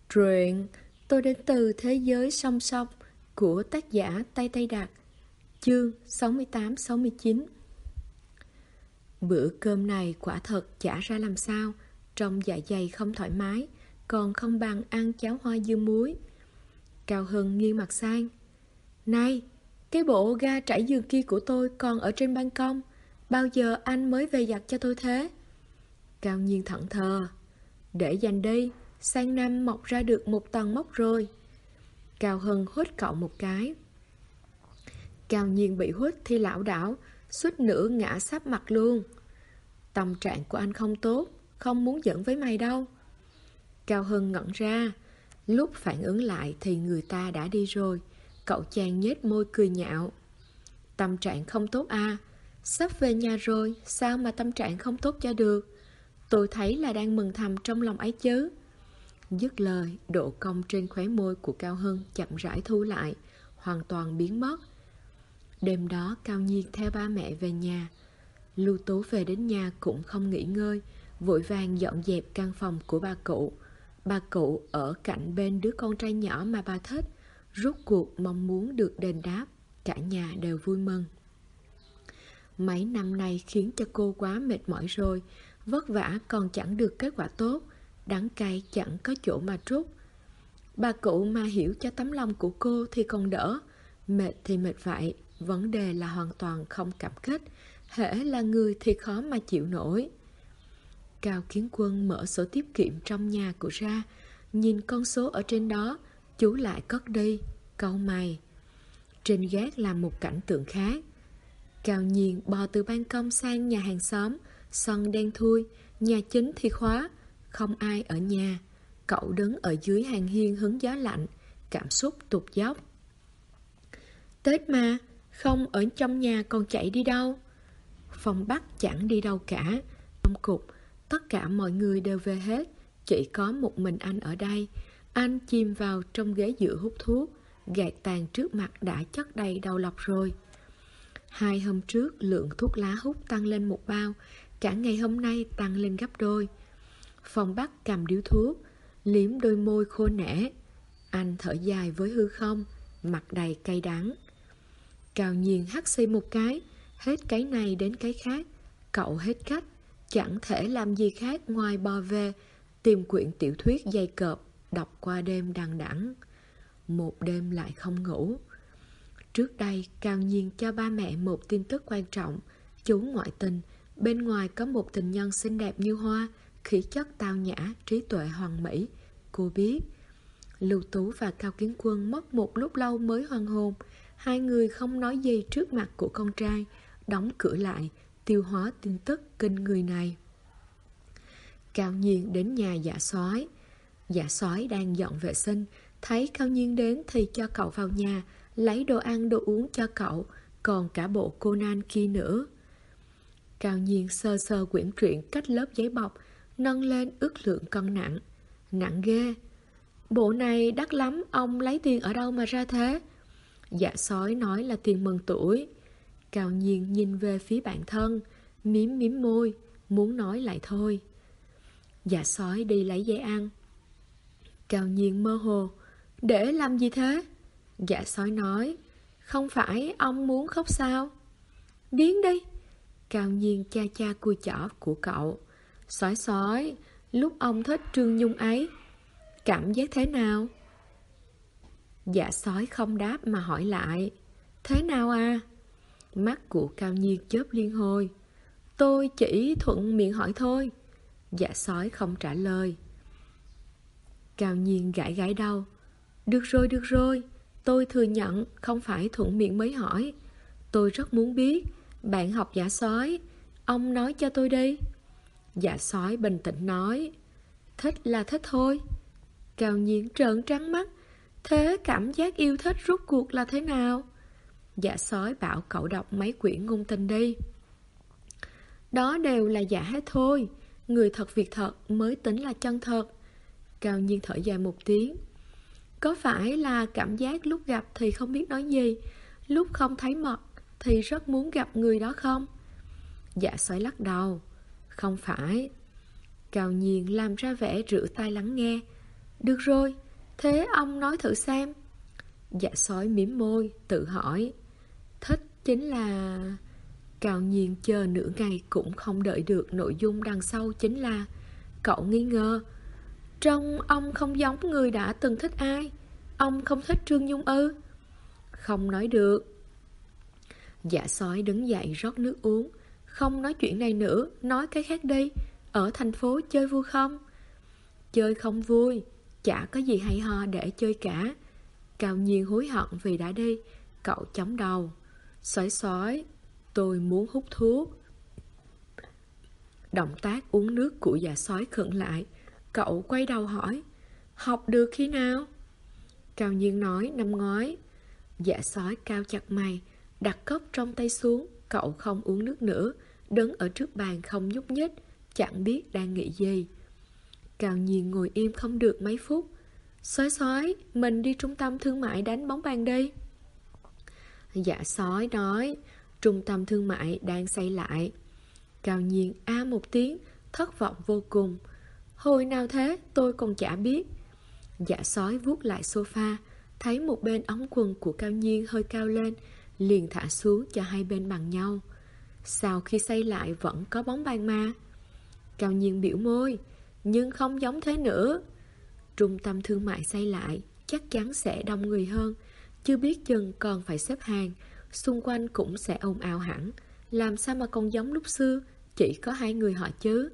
Truyện Tôi đến từ thế giới song song của tác giả Tây Tây Đạt. Chương 68-69. Bữa cơm này quả thật chả ra làm sao, trong dạ dày không thoải mái, còn không bằng ăn cháo hoa dưa muối. Cao Hưng nghiêng mặt sang. Này, cái bộ ga trải giường kia của tôi còn ở trên ban công, bao giờ anh mới về giặt cho tôi thế? Cao Nhiên thẫn thờ. Để dành đi, sang năm mọc ra được một tầng mốc rồi. Cao Hưng hít cậu một cái. Cao Nhiên bị hít thì lảo đảo, suýt nữa ngã sắp mặt luôn. Tâm trạng của anh không tốt, không muốn giỡn với mày đâu. Cao Hưng ngẩn ra. Lúc phản ứng lại thì người ta đã đi rồi. Cậu chàng nhếch môi cười nhạo. Tâm trạng không tốt à? Sắp về nhà rồi, sao mà tâm trạng không tốt cho được? Tôi thấy là đang mừng thầm trong lòng ấy chứ. Dứt lời, độ cong trên khóe môi của Cao Hưng chậm rãi thu lại, hoàn toàn biến mất. Đêm đó Cao Nhiên theo ba mẹ về nhà. Lưu Tú về đến nhà cũng không nghỉ ngơi, vội vàng dọn dẹp căn phòng của bà cụ. Bà cụ ở cạnh bên đứa con trai nhỏ mà bà thích, rốt cuộc mong muốn được đền đáp. Cả nhà đều vui mừng. Mấy năm nay khiến cho cô quá mệt mỏi rồi, vất vả còn chẳng được kết quả tốt, đắng cay chẳng có chỗ mà trút. Bà cụ mà hiểu cho tấm lòng của cô thì còn đỡ. Mệt thì mệt vậy, vấn đề là hoàn toàn không cảm kích. Hễ là người thì khó mà chịu nổi. Cao Kiến Quân mở sổ tiết kiệm trong nhà của ra, nhìn con số ở trên đó, chú lại cất đi, cau mày. Trên gác là một cảnh tượng khác. Cao Nhiên bò từ ban công sang nhà hàng xóm, sân đen thui, nhà chính thì khóa, không ai ở nhà. Cậu đứng ở dưới hàng hiên hứng gió lạnh, cảm xúc tụt dốc. Tết mà, không ở trong nhà còn chạy đi đâu? Phòng Bắc chẳng đi đâu cả. Trong cục, tất cả mọi người đều về hết, chỉ có một mình anh ở đây. Anh chìm vào trong ghế dựa hút thuốc, gạt tàn trước mặt đã chất đầy đầu lọc rồi. 2 hôm trước lượng thuốc lá hút tăng lên 1 bao, cả ngày hôm nay tăng lên gấp đôi. Phong Bắc cầm điếu thuốc, liếm đôi môi khô nẻ. Anh thở dài với hư không, mặt đầy cay đắng. Cao Nhiên hắt xì một cái, hết cái này đến cái khác. Cậu hết cách, chẳng thể làm gì khác ngoài bò về, tìm quyển tiểu thuyết dày cộp, đọc qua đêm đằng đẵng. Một đêm lại không ngủ. Trước đây, Cao Nhiên cho ba mẹ một tin tức quan trọng. Chú ngoại tình, bên ngoài có một tình nhân xinh đẹp như hoa, khí chất tao nhã, trí tuệ hoàn mỹ. Cô biết. Lưu Tú và Cao Kiến Quân mất một lúc lâu mới hoàn hồn. Hai người không nói gì trước mặt của con trai, đóng cửa lại, tiêu hóa tin tức kinh người này. Cao Nhiên đến nhà Dạ Soái. Dạ Soái đang dọn vệ sinh, thấy Cao Nhiên đến thì cho cậu vào nhà, lấy đồ ăn đồ uống cho cậu, còn cả bộ Conan kia nữa. Cao Nhiên sơ sơ quyển truyện cách lớp giấy bọc, nâng lên ước lượng cân nặng. Nặng ghê. Bộ này đắt lắm, ông lấy tiền ở đâu mà ra thế? Dạ Sói nói là tiền mừng tuổi. Cao Nhiên nhìn về phía bạn thân, mím mím môi, muốn nói lại thôi. Dạ Sói đi lấy giấy ăn. Cao Nhiên mơ hồ. Để làm gì thế? Dạ Sói nói. Không phải ông muốn khóc sao? Điên đi. Cao Nhiên cha cha cùi chỏ của cậu. Sói sói, lúc ông thích Trương Nhung ấy, cảm giác thế nào? Dạ Sói không đáp mà hỏi lại. Thế nào à? Mắt của Cao Nhiên chớp liên hồi. Tôi chỉ thuận miệng hỏi thôi. Dạ Sói không trả lời. Cao Nhiên gãi gãi đầu. Được rồi, tôi thừa nhận không phải thuận miệng mới hỏi. Tôi rất muốn biết, bạn học Dạ Sói, ông nói cho tôi đi. Dạ Sói bình tĩnh nói. Thích là thích thôi. Cao Nhiên trợn trắng mắt. Thế cảm giác yêu thích rốt cuộc là thế nào? Dạ Sói bảo cậu đọc mấy quyển ngôn tình đi. Đó đều là giả hết thôi. Người thật việc thật mới tính là chân thật. Cao Nhiên thở dài một tiếng. Có phải là cảm giác lúc gặp thì không biết nói gì, lúc không thấy mặt thì rất muốn gặp người đó không? Dạ Sói lắc đầu. Không phải. Cao Nhiên làm ra vẻ rửa tai lắng nghe. Được rồi, thế ông nói thử xem. Dạ sói mím môi, tự hỏi. Thích chính là... Cao Nhiên chờ nửa ngày cũng không đợi được nội dung đằng sau chính là cậu nghi ngờ. Trông ông không giống người đã từng thích ai. Ông không thích Trương Nhung ư? Không nói được. Dạ sói đứng dậy rót nước uống. Không nói chuyện này nữa, nói cái khác đi. Ở thành phố chơi vui không? Chơi không vui, chả có gì hay ho để chơi cả. Cao Nhiên hối hận vì đã đi. Cậu chống đầu. Sói sói, tôi muốn hút thuốc. Động tác uống nước của dạ sói khựng lại. Cậu quay đầu hỏi, học được khi nào? Cao Nhiên nói năm ngoái. Dạ sói cao chặt mày, đặt cốc trong tay xuống. Cậu không uống nước nữa, đứng ở trước bàn không nhúc nhích, chẳng biết đang nghĩ gì. Cao Nhiên ngồi im không được mấy phút. Sói sói, mình đi trung tâm thương mại đánh bóng bàn đi. Dạ sói nói, trung tâm thương mại đang xây lại. Cao Nhiên a một tiếng, thất vọng vô cùng. Hồi nào thế, tôi còn chả biết. Dạ sói vuốt lại sofa, thấy một bên ống quần của Cao Nhiên hơi cao lên, liền thả xuống cho hai bên bằng nhau. Sau khi xây lại vẫn có bóng bàn mà. Cao Nhiên biểu môi, nhưng không giống thế nữa. Trung tâm thương mại xây lại chắc chắn sẽ đông người hơn, chưa biết chừng còn phải xếp hàng, xung quanh cũng sẽ ồn ào hẳn. Làm sao mà còn giống lúc xưa, chỉ có hai người họ chứ.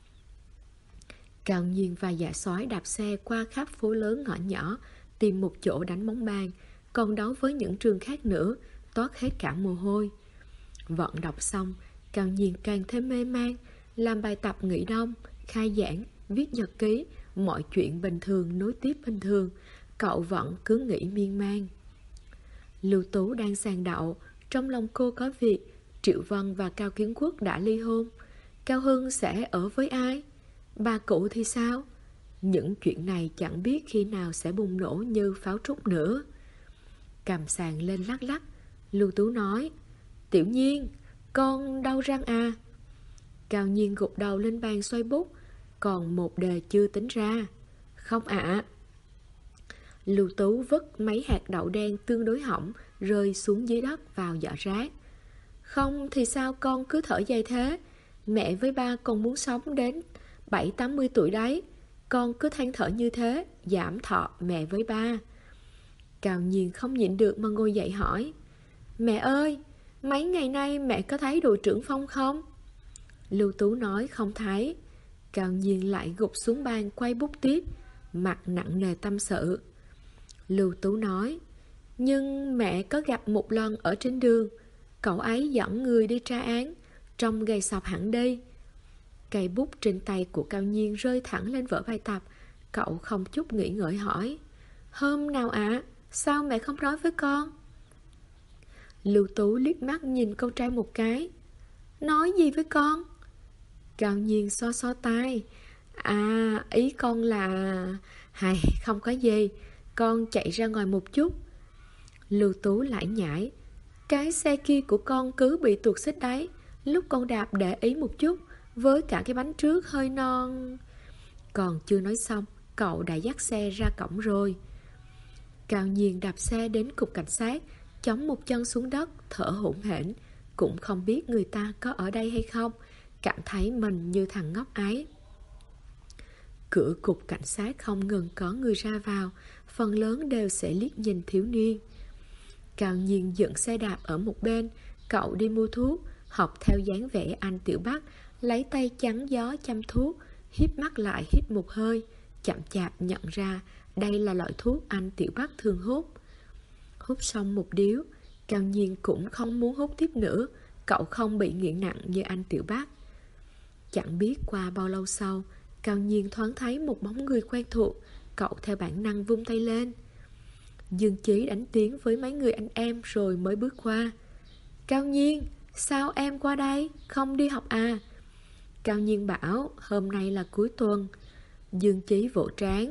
Cao Nhiên và dạ sói đạp xe qua khắp phố lớn ngõ nhỏ, tìm một chỗ đánh bóng bàn, còn đấu với những trường khác nữa, toát hết cả mồ hôi. Vận đọc xong, Cao Nhiên càng thêm mê man, làm bài tập nghỉ đông, khai giảng, viết nhật ký, mọi chuyện bình thường nối tiếp bình thường. Cậu vẫn cứ nghĩ miên man. Lưu Tú đang sàng đậu, trong lòng cô có việc. Triệu Vân và Cao Kiến Quốc đã ly hôn. Cao Hưng sẽ ở với ai? Bà cụ thì sao? Những chuyện này chẳng biết khi nào sẽ bùng nổ như pháo trúc nữa. Cầm sàng lên lắc lắc, Lưu Tú nói, Tiểu Nhiên, con đau răng à? Cao Nhiên gục đầu lên bàn xoay bút, còn một đề chưa tính ra. Không ạ. Lưu Tú vứt mấy hạt đậu đen tương đối hỏng rơi xuống dưới đất vào giỏ rác. Không thì sao con cứ thở dài thế? Mẹ với ba còn muốn sống đến 70-80 tuổi đấy. Con cứ than thở như thế, giảm thọ mẹ với ba. Cao Nhiên không nhịn được mà ngồi dậy hỏi, mẹ ơi, mấy ngày nay mẹ có thấy đội trưởng Phong không? Lưu Tú nói không thấy. Cao Nhiên lại gục xuống bàn quay bút tiếp, mặt nặng nề tâm sự. Lưu Tú nói, nhưng mẹ có gặp một lần ở trên đường. Cậu ấy dẫn người đi tra án, trông gầy sọc hẳn đi. Cây bút trên tay của Cao Nhiên rơi thẳng lên vở bài tập. Cậu không chút nghĩ ngợi hỏi, hôm nào ạ? Sao mẹ không nói với con? Lưu Tú liếc mắt nhìn con trai một cái. Nói gì với con? Cao Nhiên so so tay. À, ý con là... Hay, không có gì. Con chạy ra ngoài một chút. Lưu Tú lại nhảy. Cái xe kia của con cứ bị tuột xích đấy. Lúc con đạp để ý một chút, với cả cái bánh trước hơi non. Còn chưa nói xong, cậu đã dắt xe ra cổng rồi. Cao Nhiên đạp xe đến cục cảnh sát, chống một chân xuống đất, thở hổn hển. Cũng không biết người ta có ở đây hay không, cảm thấy mình như thằng ngốc ấy. Cửa cục cảnh sát không ngừng có người ra vào, phần lớn đều sẽ liếc nhìn thiếu niên. Cao Nhiên dựng xe đạp ở một bên, cậu đi mua thuốc, học theo dáng vẻ anh Tiểu Bắc, lấy tay chắn gió chăm thuốc, híp mắt lại hít một hơi, chậm chạp nhận ra đây là loại thuốc anh Tiểu Bắc thường hút. Hút xong một điếu, Cao Nhiên cũng không muốn hút tiếp nữa, cậu không bị nghiện nặng như anh Tiểu Bắc. Chẳng biết qua bao lâu sau, Cao Nhiên thoáng thấy một bóng người quen thuộc, cậu theo bản năng vung tay lên. Dương Chí đánh tiếng với mấy người anh em rồi mới bước qua. Cao Nhiên, sao em qua đây, không đi học à? Cao Nhiên bảo hôm nay là cuối tuần. Dương Chí vỗ trán.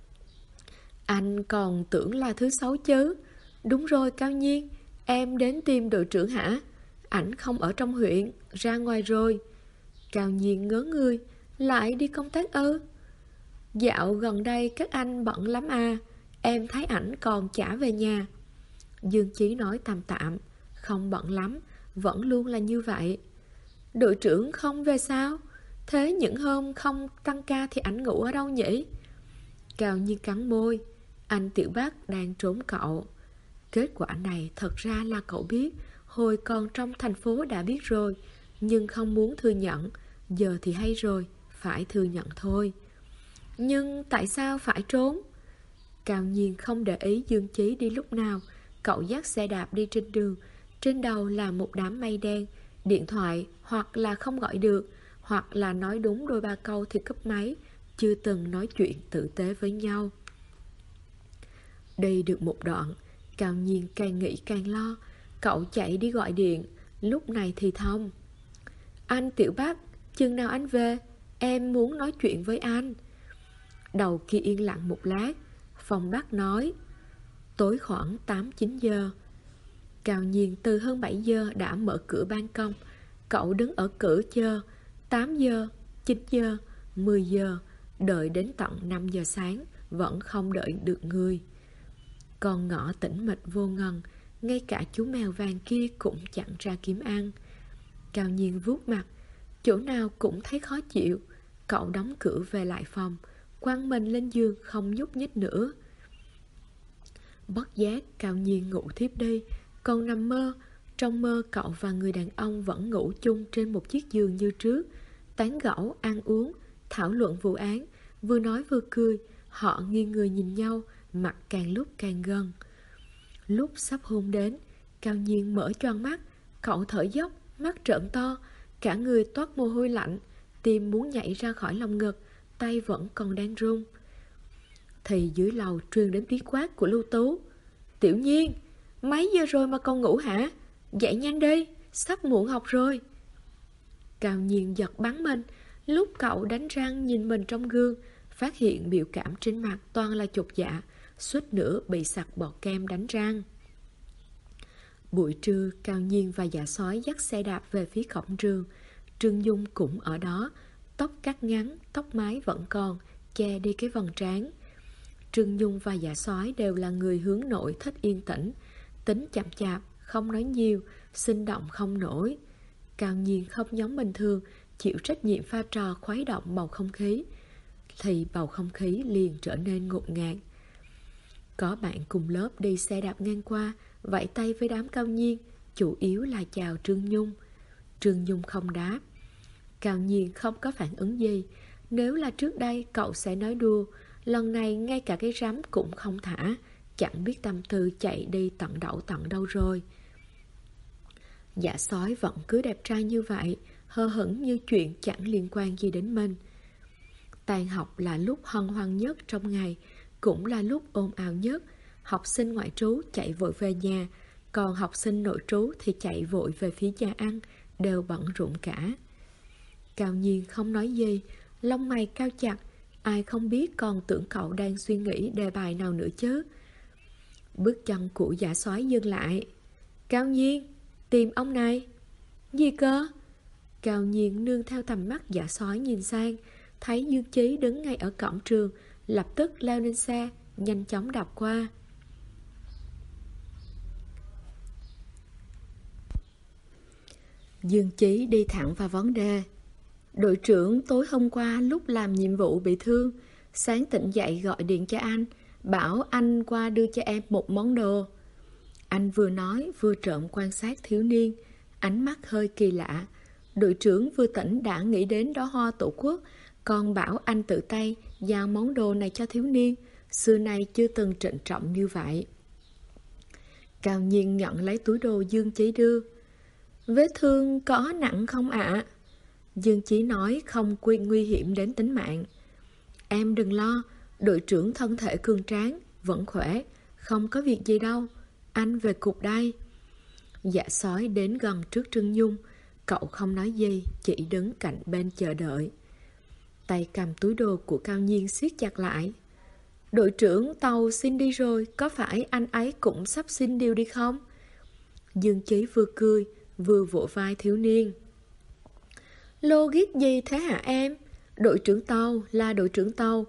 Anh còn tưởng là thứ sáu chứ. Đúng rồi Cao Nhiên, em đến tìm đội trưởng hả? Ảnh không ở trong huyện, ra ngoài rồi. Cao Nhiên ngớ người, lại đi công tác ư? Dạo gần đây các anh bận lắm à, em thấy ảnh còn chả về nhà. Dương Chí nói tạm tạm, không bận lắm, vẫn luôn là như vậy. Đội trưởng không về sao? Thế những hôm không tăng ca thì ảnh ngủ ở đâu nhỉ? Cao Nhiên cắn môi, anh Tiểu Bác đang trốn cậu. Kết quả này thật ra là cậu biết, hồi còn trong thành phố đã biết rồi, nhưng không muốn thừa nhận. Giờ thì hay rồi, phải thừa nhận thôi. Nhưng tại sao phải trốn? Cao Nhiên không để ý Dương Chí đi lúc nào. Cậu dắt xe đạp đi trên đường. Trên đầu là một đám mây đen. Điện thoại hoặc là không gọi được, hoặc là nói đúng đôi ba câu thì cúp máy. Chưa từng nói chuyện tử tế với nhau. Đi được một đoạn, Cao Nhiên càng nghĩ càng lo. Cậu chạy đi gọi điện. Lúc này thì thông. Anh Tiểu Bác, chừng nào anh về? Em muốn nói chuyện với anh. Đầu kia yên lặng một lát. Phòng Bác nói, tối khoảng 8-9 giờ. Cao Nhiên từ hơn 7 giờ đã mở cửa ban công. Cậu đứng ở cửa chờ 8 giờ, 9 giờ, 10 giờ, đợi đến tận 5 giờ sáng, vẫn không đợi được người. Con ngõ tĩnh mịch vô ngần, ngay cả chú mèo vàng kia cũng chẳng ra kiếm ăn. Cao Nhiên vuốt mặt, chỗ nào cũng thấy khó chịu. Cậu đóng cửa về lại phòng, quăng mình lên giường không nhúc nhích nữa. Bất giác Cao Nhiên ngủ thiếp đi. Còn nằm mơ, trong mơ cậu và người đàn ông vẫn ngủ chung trên một chiếc giường như trước, tán gẫu, ăn uống, thảo luận vụ án, vừa nói vừa cười. Họ nghiêng người nhìn nhau, mặt càng lúc càng gần. Lúc sắp hôn đến, Cao Nhiên mở choàng mắt. Cậu thở dốc, mắt trợn to, cả người toát mồ hôi lạnh, tim muốn nhảy ra khỏi lồng ngực, tay vẫn còn đang run. Thì dưới lầu truyền đến tiếng quát của Lưu Tú. Tiểu Nhiên, mấy giờ rồi mà còn ngủ hả? Dậy nhanh đi, sắp muộn học rồi. Cao Nhiên giật bắn mình. Lúc cậu đánh răng nhìn mình trong gương, phát hiện biểu cảm trên mặt toàn là chột dạ, suýt nữa bị sặc bọt kem đánh răng. Buổi trưa, Cao Nhiên và Dạ Sói dắt xe đạp về phía cổng trường. Trương Dung cũng ở đó, tóc cắt ngắn, tóc mái vẫn còn, che đi cái vầng trán. Trương Dung và Dạ Sói đều là người hướng nội thích yên tĩnh, tính chậm chạp, không nói nhiều, sinh động không nổi. Cao Nhiên không giống bình thường, chịu trách nhiệm pha trò khuấy động bầu không khí, thì bầu không khí liền trở nên ngột ngạt. Có bạn cùng lớp đi xe đạp ngang qua, vẫy tay với đám Cao Nhiên, chủ yếu là chào Trương Nhung. Trương Nhung không đáp. Cao Nhiên không có phản ứng gì. Nếu là trước đây cậu sẽ nói đùa, lần này ngay cả cái rắm cũng không thả, chẳng biết tâm tư chạy đi tận đậu tận đâu rồi. Dạ Sói vẫn cứ đẹp trai như vậy, hờ hững như chuyện chẳng liên quan gì đến mình. Tan học là lúc hân hoan nhất trong ngày, cũng là lúc ồn ào nhất. Học sinh ngoại trú chạy vội về nhà, còn học sinh nội trú thì chạy vội về phía nhà ăn, đều bận rộn cả. Cao Nhiên không nói gì, lông mày cao chặt, ai không biết còn tưởng cậu đang suy nghĩ đề bài nào nữa chứ. Bước chân của Dạ Sói dừng lại. Cao Nhiên, tìm ông này. Gì cơ? Cao Nhiên nương theo tầm mắt Dạ Sói nhìn sang, thấy Dương Chí đứng ngay ở cổng trường, lập tức leo lên xe, nhanh chóng đạp qua. Dương Chí đi thẳng vào vấn đề. Đội trưởng tối hôm qua lúc làm nhiệm vụ bị thương, sáng tỉnh dậy gọi điện cho anh, bảo anh qua đưa cho em một món đồ. Anh vừa nói vừa trộm quan sát thiếu niên, ánh mắt hơi kỳ lạ. Đội trưởng vừa tỉnh đã nghĩ đến đóa hoa tổ quốc, còn bảo anh tự tay giao món đồ này cho thiếu niên, xưa nay chưa từng trịnh trọng như vậy. Cao Nhiên nhận lấy túi đồ Dương Chí đưa. Vết thương có nặng không ạ? Dương Chí nói không nguy hiểm đến tính mạng. Em đừng lo, đội trưởng thân thể cường tráng, vẫn khỏe, không có việc gì đâu. Anh về cục đây. Dạ Sói đến gần trước Trương Nhung. Cậu không nói gì, chỉ đứng cạnh bên chờ đợi. Tay cầm túi đồ của Cao Nhiên siết chặt lại. Đội trưởng tàu xin đi rồi, có phải anh ấy cũng sắp xin điều đi không? Dương Chí vừa cười, vừa vỗ vai thiếu niên. Logic gì thế hả em? Đội trưởng tàu là đội trưởng tàu,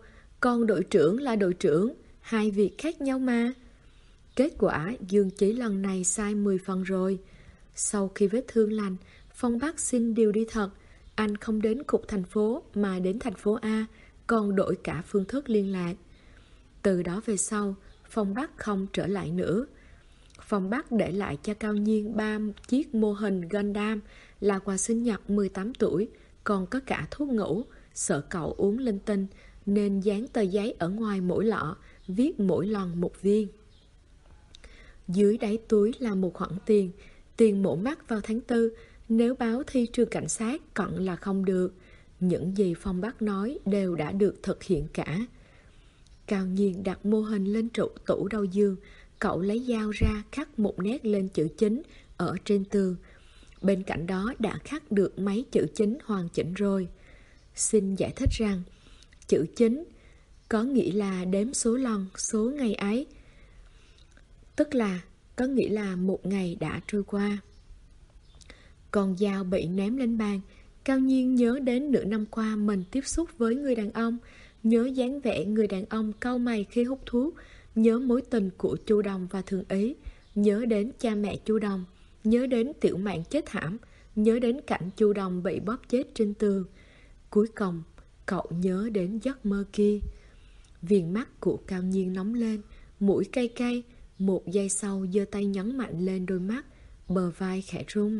còn đội trưởng là đội trưởng, hai việc khác nhau mà. Kết quả Dương Chí lần này sai 10 phần rồi. Sau khi vết thương lành, Phong Bắc xin điều đi thật. Anh không đến cục thành phố mà đến thành phố A, còn đổi cả phương thức liên lạc. Từ đó về sau, Phong Bắc không trở lại nữa. Phong Bắc để lại cho Cao Nhiên 3 chiếc mô hình Gundam là quà sinh nhật 18 tuổi, còn có cả thuốc ngủ, sợ cậu uống linh tinh, nên dán tờ giấy ở ngoài mỗi lọ, viết mỗi lần một viên. Dưới đáy túi là một khoản tiền mổ mắt vào tháng 4, nếu báo thi trường cảnh sát cận là không được. Những gì Phong Bắc nói đều đã được thực hiện cả. Cao Nhiên đặt mô hình lên tủ đầu giường, cậu lấy dao ra khắc một nét lên chữ chính ở trên tường. Bên cạnh đó đã khắc được mấy chữ chính hoàn chỉnh rồi. Xin giải thích rằng, chữ chính có nghĩa là đếm số lần, số ngày ấy. Tức là có nghĩa là một ngày đã trôi qua. Còn dao bị ném lên bàn, Cao Nhiên nhớ đến nửa năm qua mình tiếp xúc với người đàn ông, nhớ dáng vẻ người đàn ông cau mày khi hút thuốc, nhớ mối tình của Chu Đồng và Thường Ý, nhớ đến cha mẹ Chu Đồng, nhớ đến Tiểu Mạn chết thảm, nhớ đến cảnh Chu Đồng bị bóp chết trên tường. Cuối cùng, cậu nhớ đến giấc mơ kia. Viền mắt của Cao Nhiên nóng lên, mũi cay cay, một giây sau giơ tay nhấn mạnh lên đôi mắt, bờ vai khẽ rung.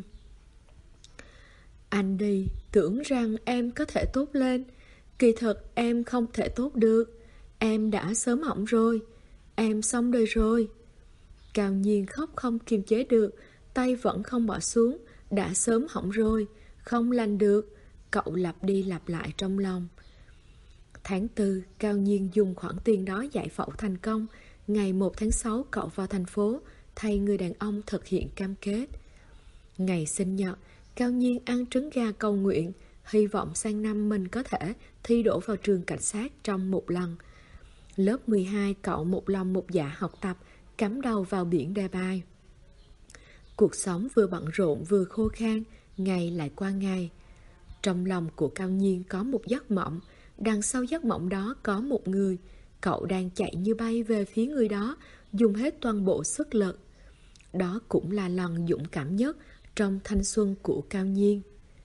Anh đi, tưởng rằng em có thể tốt lên. Kỳ thực em không thể tốt được. Em đã sớm hỏng rồi. Em xong đời rồi. Cao Nhiên khóc không kiềm chế được, tay vẫn không bỏ xuống. Đã sớm hỏng rồi, không lành được. Cậu lặp đi lặp lại trong lòng. Tháng 4, Cao Nhiên dùng khoản tiền đó giải phẫu thành công. Ngày 1 tháng 6 cậu vào thành phố, thay người đàn ông thực hiện cam kết. Ngày sinh nhật, Cao Nhiên ăn trứng gà cầu nguyện, hy vọng sang năm mình có thể thi đỗ vào trường cảnh sát trong một lần. Lớp 12 cậu một lòng một dạ học tập, cắm đầu vào biển đề bài. Cuộc sống vừa bận rộn vừa khô khan, ngày lại qua ngày. Trong lòng của Cao Nhiên có một giấc mộng, đằng sau giấc mộng đó có một người. Cậu đang chạy như bay về phía người đó, dùng hết toàn bộ sức lực. Đó cũng là lần dũng cảm nhất trong thanh xuân của Cao Nhiên.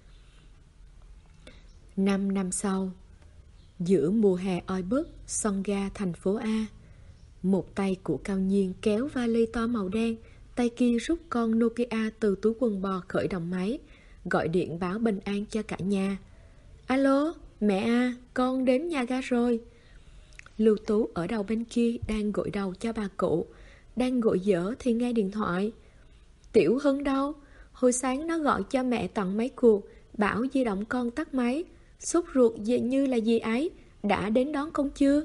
5 năm sau, giữa mùa hè oi bức, sân ga thành phố A, một tay của Cao Nhiên kéo vali to màu đen, tay kia rút con Nokia từ túi quần bò khởi động máy, gọi điện báo bình an cho cả nhà. Alo, mẹ à, con đến nhà ga rồi. Lưu Tú ở đầu bên kia đang gội đầu cho bà cụ. Đang gội dở thì nghe điện thoại. Tiểu Hưng đâu? Hồi sáng nó gọi cho mẹ tận mấy cuộc, bảo di động con tắt máy. Sốt ruột như là gì ấy. Đã đến đón con chưa?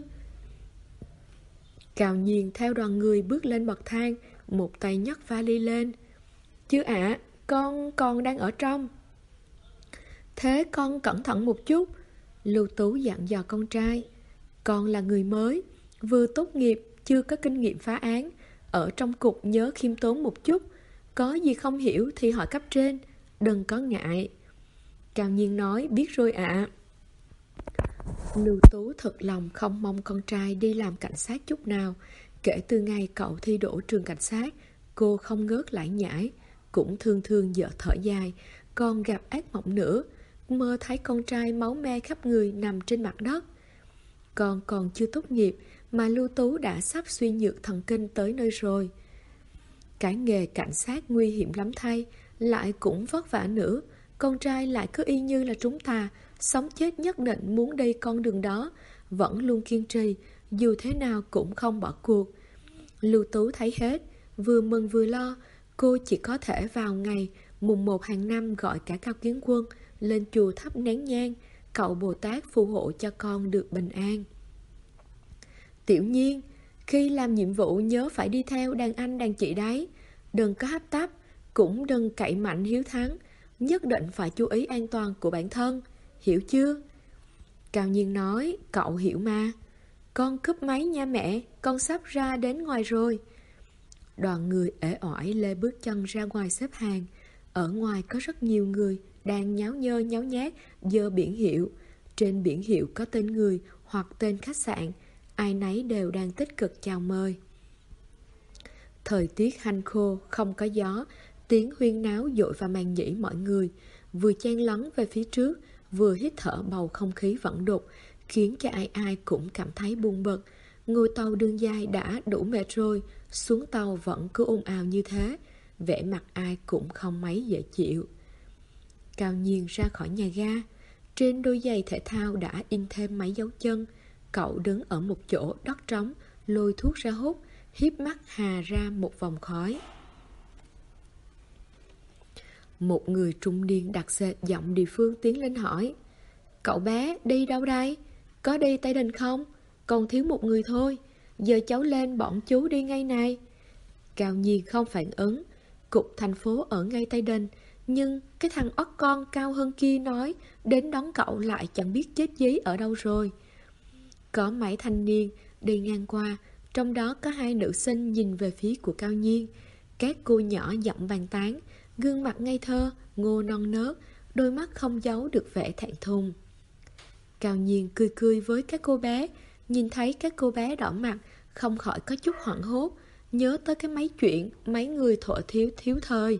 Cao Nhiên theo đoàn người bước lên bậc thang, một tay nhấc vali lên. Chưa ạ, con còn đang ở trong. Thế con cẩn thận một chút. Lưu Tú dặn dò con trai. Con là người mới, vừa tốt nghiệp, chưa có kinh nghiệm phá án. Ở trong cục nhớ khiêm tốn một chút. Có gì không hiểu thì hỏi cấp trên, đừng có ngại. Cao Nhiên nói, biết rồi ạ. Lưu Tú thật lòng không mong con trai đi làm cảnh sát chút nào. Kể từ ngày cậu thi đỗ trường cảnh sát, cô không ngớt lải nhải, cũng thường thường vợ thở dài, còn gặp ác mộng nữa, mơ thấy con trai máu me khắp người nằm trên mặt đất. Con còn chưa tốt nghiệp mà Lưu Tú đã sắp suy nhược thần kinh tới nơi rồi. Cái nghề cảnh sát nguy hiểm lắm thay, lại cũng vất vả nữa. Con trai lại cứ y như là chúng ta, sống chết nhất định muốn đi con đường đó, vẫn luôn kiên trì, dù thế nào cũng không bỏ cuộc. Lưu Tú thấy hết, vừa mừng vừa lo. Cô chỉ có thể vào ngày mùng 1 hàng năm gọi cả Cao Kiến Quân lên chùa thắp nén nhang, cậu Bồ Tát phù hộ cho con được bình an. Tiểu Nhiên, khi làm nhiệm vụ nhớ phải đi theo đàn anh đàn chị đấy. Đừng có hấp tấp, cũng đừng cậy mạnh hiếu thắng. Nhất định phải chú ý an toàn của bản thân, hiểu chưa? Cao Nhiên nói, cậu hiểu mà. Con cúp máy nha mẹ, con sắp ra đến ngoài rồi. Đoàn người uể oải lê bước chân ra ngoài xếp hàng. Ở ngoài có rất nhiều người đang nháo nhác giơ biển hiệu. Trên biển hiệu có tên người hoặc tên khách sạn. ai nấy đều đang tích cực chào mời. Thời tiết hanh khô, không có gió, tiếng huyên náo dội vào màng nhĩ mọi người, vừa chen lấn về phía trước, vừa hít thở bầu không khí vẫn đục, khiến cho ai ai cũng cảm thấy buồn bực. Ngồi tàu đường dài đã đủ mệt rồi, xuống tàu vẫn cứ ồn ào như thế, vẻ mặt ai cũng không mấy dễ chịu. Cao Nhiên ra khỏi nhà ga, trên đôi giày thể thao đã in thêm mấy dấu chân. Cậu đứng ở một chỗ đất trống, lôi thuốc ra hút, híp mắt hà ra một vòng khói. Một người trung niên đặc sệt giọng địa phương tiến lên hỏi: "Cậu bé đi đâu đây? Có đi Tây Đình không? Còn thiếu một người thôi. Giờ cháu lên bọn chú đi ngay này." Cao Nhiên không phản ứng. Cục thành phố ở ngay Tây Đình, nhưng cái thằng ót con cao hơn kia nói đến đón cậu lại chẳng biết chết dí ở đâu rồi. Có mấy thanh niên đi ngang qua, trong đó có hai nữ sinh nhìn về phía của Cao Nhiên. Các cô nhỏ giọng bàn tán, gương mặt ngây thơ, ngô non nớt, đôi mắt không giấu được vẻ thẹn thùng. Cao Nhiên cười cười với các cô bé, nhìn thấy các cô bé đỏ mặt, không khỏi có chút hoảng hốt, nhớ tới cái mấy chuyện mấy người thuở thiếu thời.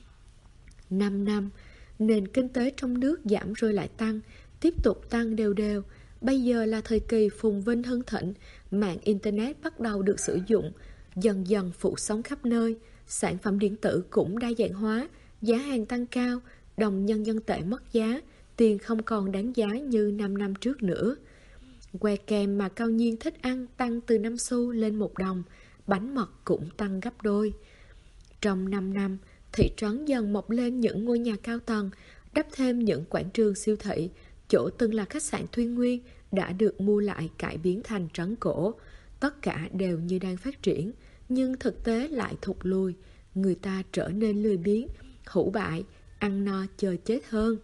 5 năm, nền kinh tế trong nước giảm rồi lại tăng, tiếp tục tăng đều đều. Bây giờ là thời kỳ phồn vinh hưng thịnh, mạng Internet bắt đầu được sử dụng, dần dần phủ sóng khắp nơi, sản phẩm điện tử cũng đa dạng hóa, giá hàng tăng cao, đồng nhân dân tệ mất giá, tiền không còn đáng giá như 5 năm trước nữa. Que kem mà Cao Nhiên thích ăn tăng từ 5 xu lên 1 đồng, bánh mật cũng tăng gấp đôi. Trong 5 năm, thị trấn dần mọc lên những ngôi nhà cao tầng, đắp thêm những quảng trường siêu thị, chỗ từng là khách sạn Thuyên Nguyên đã được mua lại cải biến thành trấn cổ. Tất cả đều như đang phát triển, nhưng thực tế lại thụt lùi. Người ta trở nên lười biếng, hủ bại, ăn no chờ chết hơn.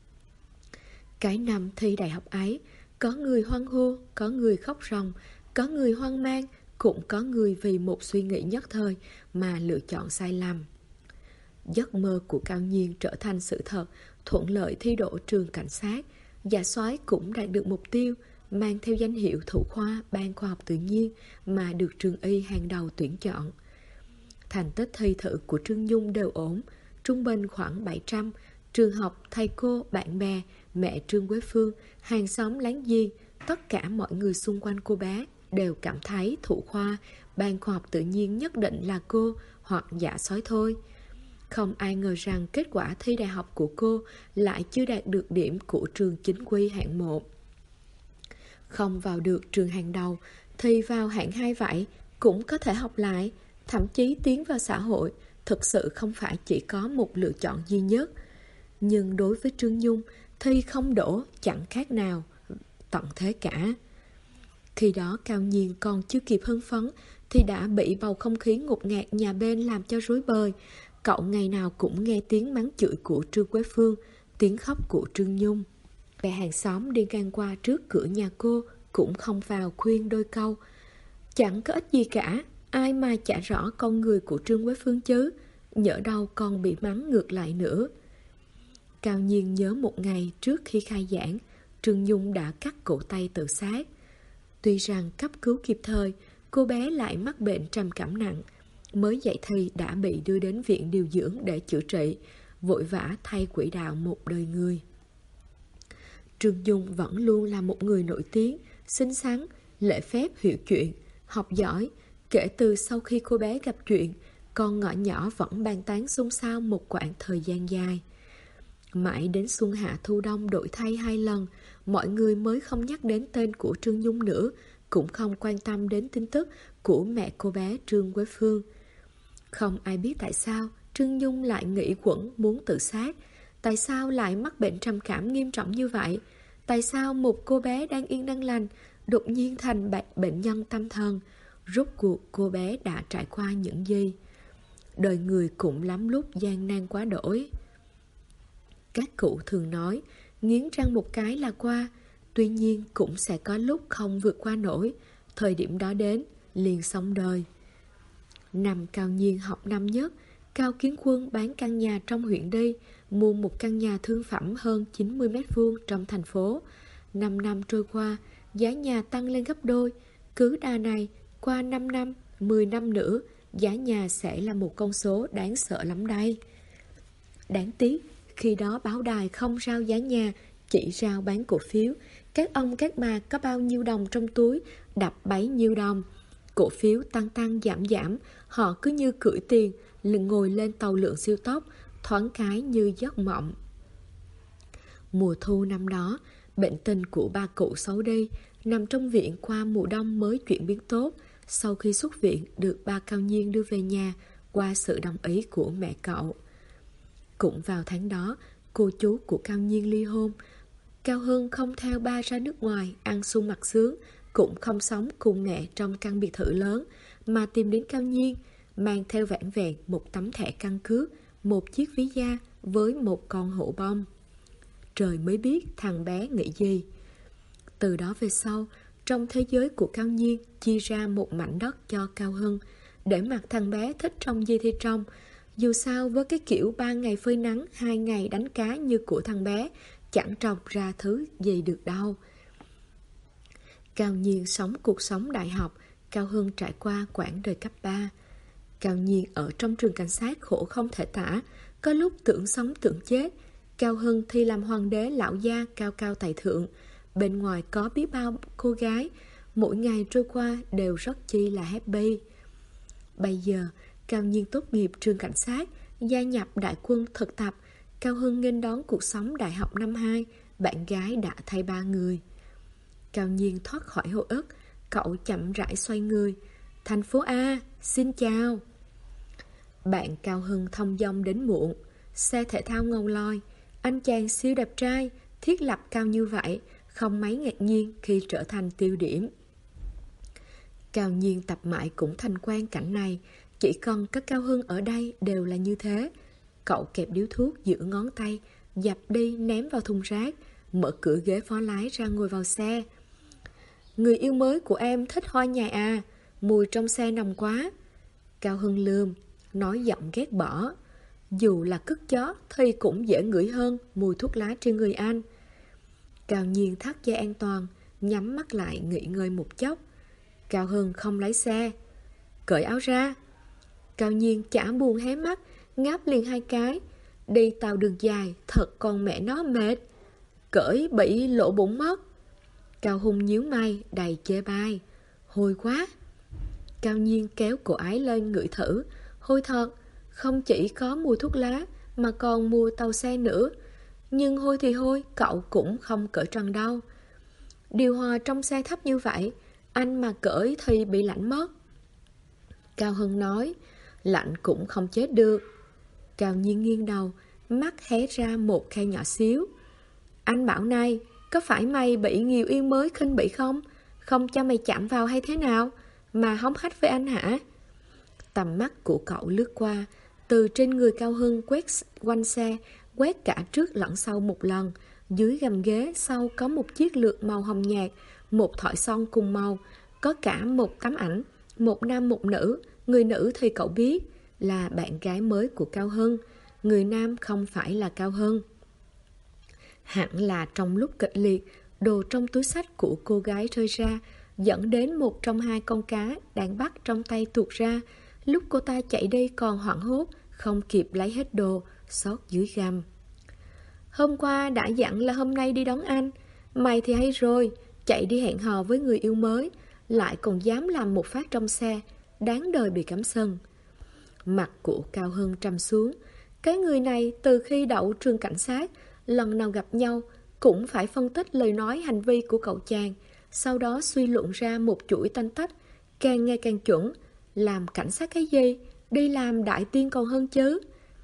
Cái năm thi đại học ấy, có người hoan hô, có người khóc ròng, có người hoang mang, cũng có người vì một suy nghĩ nhất thời mà lựa chọn sai lầm. Giấc mơ của Cao Nhiên trở thành sự thật, thuận lợi thi đỗ trường cảnh sát. Dạ soái cũng đạt được mục tiêu, mang theo danh hiệu thủ khoa ban khoa học tự nhiên mà được trường y hàng đầu tuyển chọn. Thành tích thi thử của Trương Nhung đều ổn, trung bình khoảng 700. Trường học, thầy cô, bạn bè, mẹ Trương Quế Phương, hàng xóm láng giềng, tất cả mọi người xung quanh cô bé đều cảm thấy thủ khoa ban khoa học tự nhiên nhất định là cô hoặc dạ soái thôi. Không ai ngờ rằng kết quả thi đại học của cô lại chưa đạt được điểm của trường chính quy hạng 1. Không vào được trường hàng đầu thì vào hạng 2 vậy, cũng có thể học lại, thậm chí tiến vào xã hội. Thực sự không phải chỉ có một lựa chọn duy nhất. Nhưng đối với Trương Nhung, thi không đỗ chẳng khác nào tận thế cả. Khi đó Cao Nhiên còn chưa kịp hưng phấn thì đã bị bầu không khí ngột ngạt nhà bên làm cho rối bời. Cậu ngày nào cũng nghe tiếng mắng chửi của Trương Quế Phương, tiếng khóc của Trương Nhung. Bè hàng xóm đi ngang qua trước cửa nhà cô cũng không vào khuyên đôi câu. Chẳng có ích gì cả, ai mà chả rõ con người của Trương Quế Phương chứ, nhỡ đâu còn bị mắng ngược lại nữa. Cao Nhiên nhớ một ngày trước khi khai giảng, Trương Nhung đã cắt cổ tay tự sát. Tuy rằng cấp cứu kịp thời, cô bé lại mắc bệnh trầm cảm nặng. Mới dậy thì đã bị đưa đến viện điều dưỡng để chữa trị, vội vã thay quỹ đạo một đời người. Trương Nhung vẫn luôn là một người nổi tiếng, xinh xắn, lễ phép hiểu chuyện, học giỏi. Kể từ sau khi cô bé gặp chuyện, con ngõ nhỏ vẫn bàn tán xôn xao một quãng thời gian dài. Mãi đến xuân hạ thu đông đổi thay 2 lần, mọi người mới không nhắc đến tên của Trương Nhung nữa, cũng không quan tâm đến tin tức của mẹ cô bé Trương Quế Phương. Không ai biết tại sao Trương Nhung lại nghĩ quẩn muốn tự sát. Tại sao lại mắc bệnh trầm cảm nghiêm trọng như vậy? Tại sao một cô bé đang yên đang lành đột nhiên thành bệnh nhân tâm thần? Rốt cuộc cô bé đã trải qua những gì? Đời người cũng lắm lúc gian nan quá đỗi. Các cụ thường nói, nghiến răng một cái là qua. Tuy nhiên cũng sẽ có lúc không vượt qua nổi. Thời điểm đó đến, liền xong đời. Năm Cao Nhiên học năm nhất, Cao Kiến Quân bán căn nhà trong huyện đi, mua một căn nhà thương phẩm hơn 90 m² trong thành phố. 5 năm trôi qua, giá nhà tăng lên gấp đôi. Cứ đà này, qua 5 năm, 10 năm nữa, giá nhà sẽ là một con số đáng sợ lắm đây. Đáng tiếc, khi đó báo đài không rao giá nhà, chỉ rao bán cổ phiếu. Các ông các bà có bao nhiêu đồng trong túi, đập bấy nhiêu đồng. Cổ phiếu tăng tăng giảm giảm, họ cứ như cưỡi tiền, ngồi lên tàu lượn siêu tốc, thoáng cái như giấc mộng. Mùa thu năm đó, bệnh tình của bà cụ xấu đi, nằm trong viện qua mùa đông mới chuyển biến tốt. Sau khi xuất viện, được ba Cao Nhiên đưa về nhà qua sự đồng ý của mẹ cậu. Cũng vào tháng đó, cô chú của Cao Nhiên ly hôn. Cao Hưng không theo ba ra nước ngoài ăn sung mặc sướng, cũng không sống cùng mẹ trong căn biệt thự lớn, mà tìm đến Cao Nhiên, mang theo vẻn vẹn một tấm thẻ căn cước, một chiếc ví da với một con hổ bông. Trời mới biết thằng bé nghĩ gì. Từ đó về sau, trong thế giới của Cao Nhiên chia ra một mảnh đất cho Cao Hưng, để mặc thằng bé thích trông gì thì trông. Dù sao với cái kiểu 3 ngày phơi nắng, 2 ngày đánh cá như của thằng bé, chẳng trồng ra thứ gì được đâu. Cao Nhiên sống cuộc sống đại học, Cao Hưng trải qua quãng đời cấp 3. Cao Nhiên ở trong trường cảnh sát khổ không thể tả, có lúc tưởng sống tưởng chết. Cao Hưng thì làm hoàng đế lão gia cao cao tại thượng, bên ngoài có biết bao cô gái, mỗi ngày trôi qua đều rất chi là happy. Bây giờ, Cao Nhiên tốt nghiệp trường cảnh sát, gia nhập đại quân thực tập. Cao Hưng nghênh đón cuộc sống đại học năm 2, bạn gái đã thay 3 người. Cao Nhiên thoát khỏi hồi ức, cậu chậm rãi xoay người. Thành phố A, xin chào. Bạn Cao Hưng thông dong đến muộn, xe thể thao ngông loi. Anh chàng siêu đẹp trai, thiết lập cao như vậy, không mấy ngạc nhiên khi trở thành tiêu điểm. Cao Nhiên tập mãi cũng thành quen cảnh này, chỉ cần các Cao Hưng ở đây đều là như thế. Cậu kẹp điếu thuốc giữa ngón tay, dập đi ném vào thùng rác, mở cửa ghế phó lái ra ngồi vào xe. Người yêu mới của em thích hoa nhài à, mùi trong xe nồng quá. Cao Hưng lườm, nói giọng ghét bỏ. Dù là cứt chó thì cũng dễ ngửi hơn mùi thuốc lá trên người anh. Cao Nhiên thắt dây an toàn, nhắm mắt lại nghỉ ngơi một chốc. Cao Hưng không lái xe. Cởi áo ra. Cao Nhiên chả buồn hé mắt, ngáp liền 2 cái. Đi tàu đường dài thật con mẹ nó mệt. Cởi bị lộ bụng mất. Cao Hùng nhíu mày đầy chê bai. Hôi quá. Cao Nhiên kéo cổ ái lên ngửi thử. Hôi thật, không chỉ có mùi thuốc lá mà còn mùi tàu xe nữa. Nhưng hôi thì hôi, cậu cũng không cởi trần đâu. Điều hòa trong xe thấp như vậy, anh mà cởi thì bị lạnh mất. Cao Hưng nói, lạnh cũng không chết được. Cao Nhiên nghiêng đầu, mắt hé ra một khe nhỏ xíu. Anh bảo này, có phải mày bị người yêu mới khinh bỉ không? Không cho mày chạm vào hay thế nào? Mà hống hách với anh hả? Tầm mắt của cậu lướt qua, từ trên người Cao Hưng quét quanh xe, quét cả trước lẫn sau một lần. Dưới gầm ghế sau có một chiếc lược màu hồng nhạt, một thỏi son cùng màu, có cả một tấm ảnh, một nam một nữ. Người nữ thì cậu biết là bạn gái mới của Cao Hưng, người nam không phải là Cao Hưng. Hẳn là trong lúc kịch liệt, đồ trong túi xách của cô gái rơi ra, dẫn đến một trong 2 con cá đang bắt trong tay tuột ra. Lúc cô ta chạy đi còn hoảng hốt, không kịp lấy hết đồ, xót dưới gầm. Hôm qua đã dặn là hôm nay đi đón anh. Mày thì hay rồi, chạy đi hẹn hò với người yêu mới, lại còn dám làm một phát trong xe, đáng đời bị cắm sừng. Mặt của Cao Hưng trầm xuống. Cái người này từ khi đậu trường cảnh sát, lần nào gặp nhau cũng phải phân tích lời nói hành vi của cậu chàng, sau đó suy luận ra một chuỗi tanh tách, càng ngày càng chuẩn. Làm cảnh sát cái gì, đi làm đại tiên còn hơn chứ.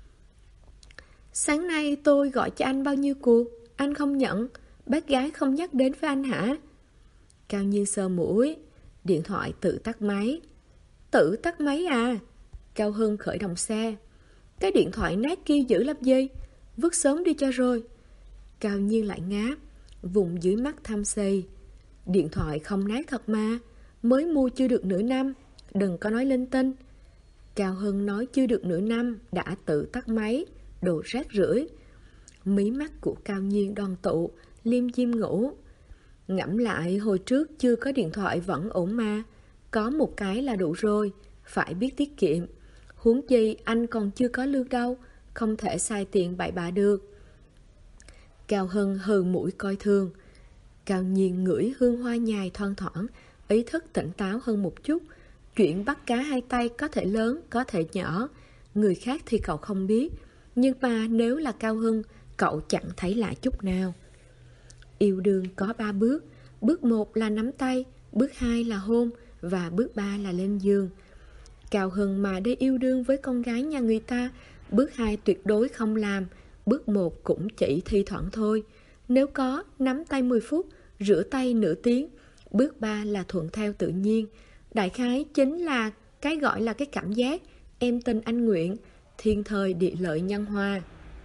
Sáng nay tôi gọi cho anh bao nhiêu cuộc, anh không nhận, bác gái không nhắc đến với anh hả? Cao Nhiên sờ mũi, điện thoại tự tắt máy. Tự tắt máy à? Cao Hưng khởi động xe. Cái điện thoại nát kia giữ làm gì? Vứt sớm đi cho rồi. Cao Nhiên lại ngáp, vùng dưới mắt thâm xì. Điện thoại không nát thật mà, mới mua chưa được nửa năm, đừng có nói linh tinh. Cao Hưng nói chưa được nửa năm đã tự tắt máy, đồ rác rưởi. Mí mắt của Cao Nhiên đoan tụ, liêm diêm ngủ. Ngẫm lại hồi trước chưa có điện thoại vẫn ổn mà. Có một cái là đủ rồi, phải biết tiết kiệm. Huống chi anh còn chưa có lương đâu, không thể xài tiền bậy bạ được. Cao Hân hừ mũi coi thường. Cao Nhiên ngửi hương hoa nhài thoang thoảng, ý thức tỉnh táo hơn một chút. Chuyện bắt cá hai tay có thể lớn, có thể nhỏ. Người khác thì cậu không biết, nhưng mà nếu là Cao Hân, cậu chẳng thấy lạ chút nào. Yêu đương có 3 bước. Bước 1 là nắm tay, bước 2 là hôn, và bước 3 là lên giường. Cao Hân mà đi yêu đương với con gái nhà người ta, bước 2 tuyệt đối không làm, bước 1 cũng chỉ thi thoảng thôi. Nếu có, nắm tay 10 phút, rửa tay nửa tiếng. Bước 3 là thuận theo tự nhiên. Đại khái chính là cái gọi là cái cảm giác em tình anh nguyện, thiên thời địa lợi nhân hòa.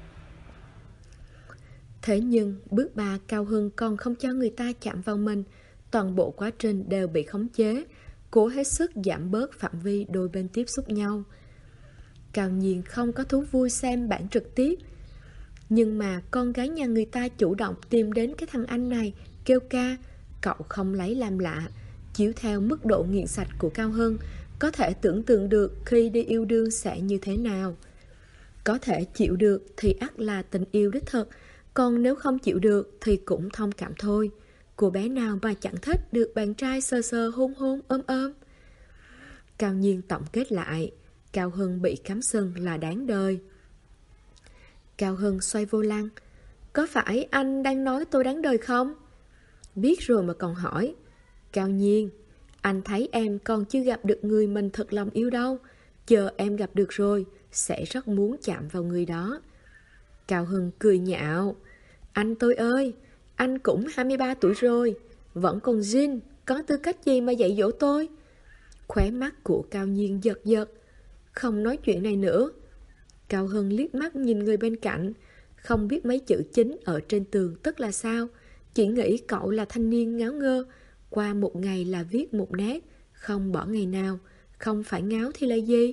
Thế nhưng bước 3 Cao Hân còn không cho người ta chạm vào mình. Toàn bộ quá trình đều bị khống chế, cố hết sức giảm bớt phạm vi đôi bên tiếp xúc nhau. Cao Nhiên không có thú vui xem bản trực tiếp, nhưng mà con gái nhà người ta chủ động tìm đến cái thằng anh này kêu ca, cậu không lấy làm lạ. Chiếu theo mức độ nghiện sạch của Cao Hân, có thể tưởng tượng được khi đi yêu đương sẽ như thế nào. Có thể chịu được thì ắt là tình yêu đích thực, còn nếu không chịu được thì cũng thông cảm thôi. Cô bé nào mà chẳng thích được bạn trai sờ sờ hôn hôn ôm ôm. Cao Nhiên tổng kết lại, Cao Hân bị cắm sừng là đáng đời. Cao Hân xoay vô lăng. Có phải anh đang nói tôi đáng đời không? Biết rồi mà còn hỏi. Cao Nhiên, anh thấy em còn chưa gặp được người mình thật lòng yêu đâu. Chờ em gặp được rồi, sẽ rất muốn chạm vào người đó. Cao Hân cười nhạo. Anh tôi ơi, anh cũng 23 tuổi rồi, vẫn còn zin, có tư cách gì mà dạy dỗ tôi? Khóe mắt của Cao Nhiên giật giật. Không nói chuyện này nữa. Cao Hân liếc mắt nhìn người bên cạnh, không biết mấy chữ chính ở trên tường tức là sao. Chỉ nghĩ cậu là thanh niên ngáo ngơ, qua một ngày là viết một nét, không bỏ ngày nào, không phải ngáo thì là gì?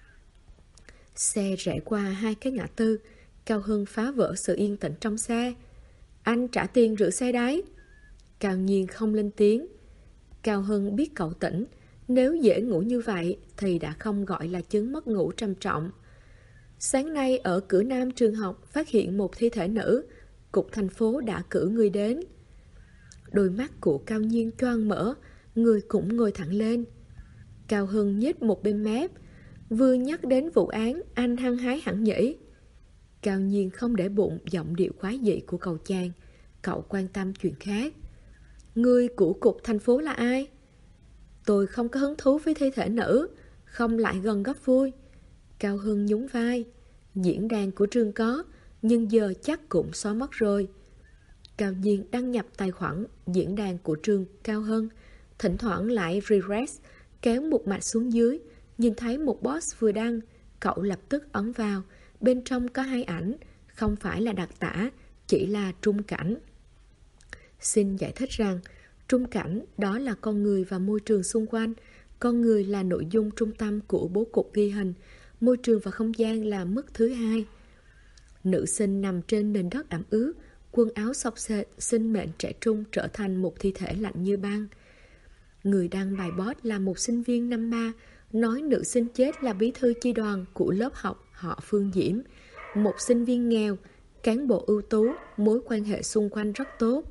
Xe rẽ qua 2 cái ngã tư, Cao Hân phá vỡ sự yên tĩnh trong xe. Anh trả tiền rửa xe đấy. Cao Nhiên không lên tiếng. Cao Hân biết cậu tỉnh, nếu dễ ngủ như vậy thì đã không gọi là chứng mất ngủ trầm trọng. Sáng nay ở cửa nam trường học phát hiện một thi thể nữ, cục thành phố đã cử người đến. Đôi mắt của Cao Nhiên choang mở, người cũng ngồi thẳng lên. Cao Hân nhếch một bên mép, vừa nhắc đến vụ án anh hăng hái hẳn nhỉ. Cao Nhiên không để bụng giọng điệu quái dị của cậu chàng, cậu quan tâm chuyện khác. Người của cục thành phố là ai? Tôi không có hứng thú với thi thể nữ, không lại gần góp vui. Cao Hân nhún vai. Diễn đàn của trường có, nhưng giờ chắc cũng xóa mất rồi. Cao Nhiên đăng nhập tài khoản diễn đàn của trường Cao Hân, thỉnh thoảng lại refresh, kéo một mạch xuống dưới, nhìn thấy một post vừa đăng, cậu lập tức ấn vào. Bên trong có 2 ảnh, không phải là đặc tả, chỉ là trung cảnh. Xin giải thích rằng, trung cảnh đó là con người và môi trường xung quanh. Con người là nội dung trung tâm của bố cục ghi hình, môi trường và không gian là mức thứ 2. Nữ sinh nằm trên nền đất ẩm ướt, quần áo xộc xệch, sinh mệnh trẻ trung trở thành một thi thể lạnh như băng. Người đăng bài post là một sinh viên năm 3, nói nữ sinh chết là bí thư chi đoàn của lớp học họ Phương Diễm, một sinh viên nghèo, cán bộ ưu tú, mối quan hệ xung quanh rất tốt.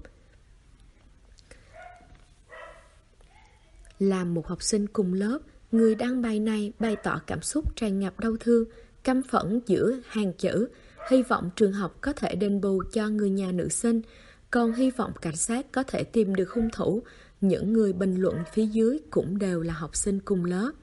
Là một học sinh cùng lớp, người đăng bài này bày tỏ cảm xúc tràn ngập đau thương, căm phẫn giữa hàng chữ, hy vọng trường học có thể đền bù cho người nhà nữ sinh, còn hy vọng cảnh sát có thể tìm được hung thủ. Những người bình luận phía dưới cũng đều là học sinh cùng lớp.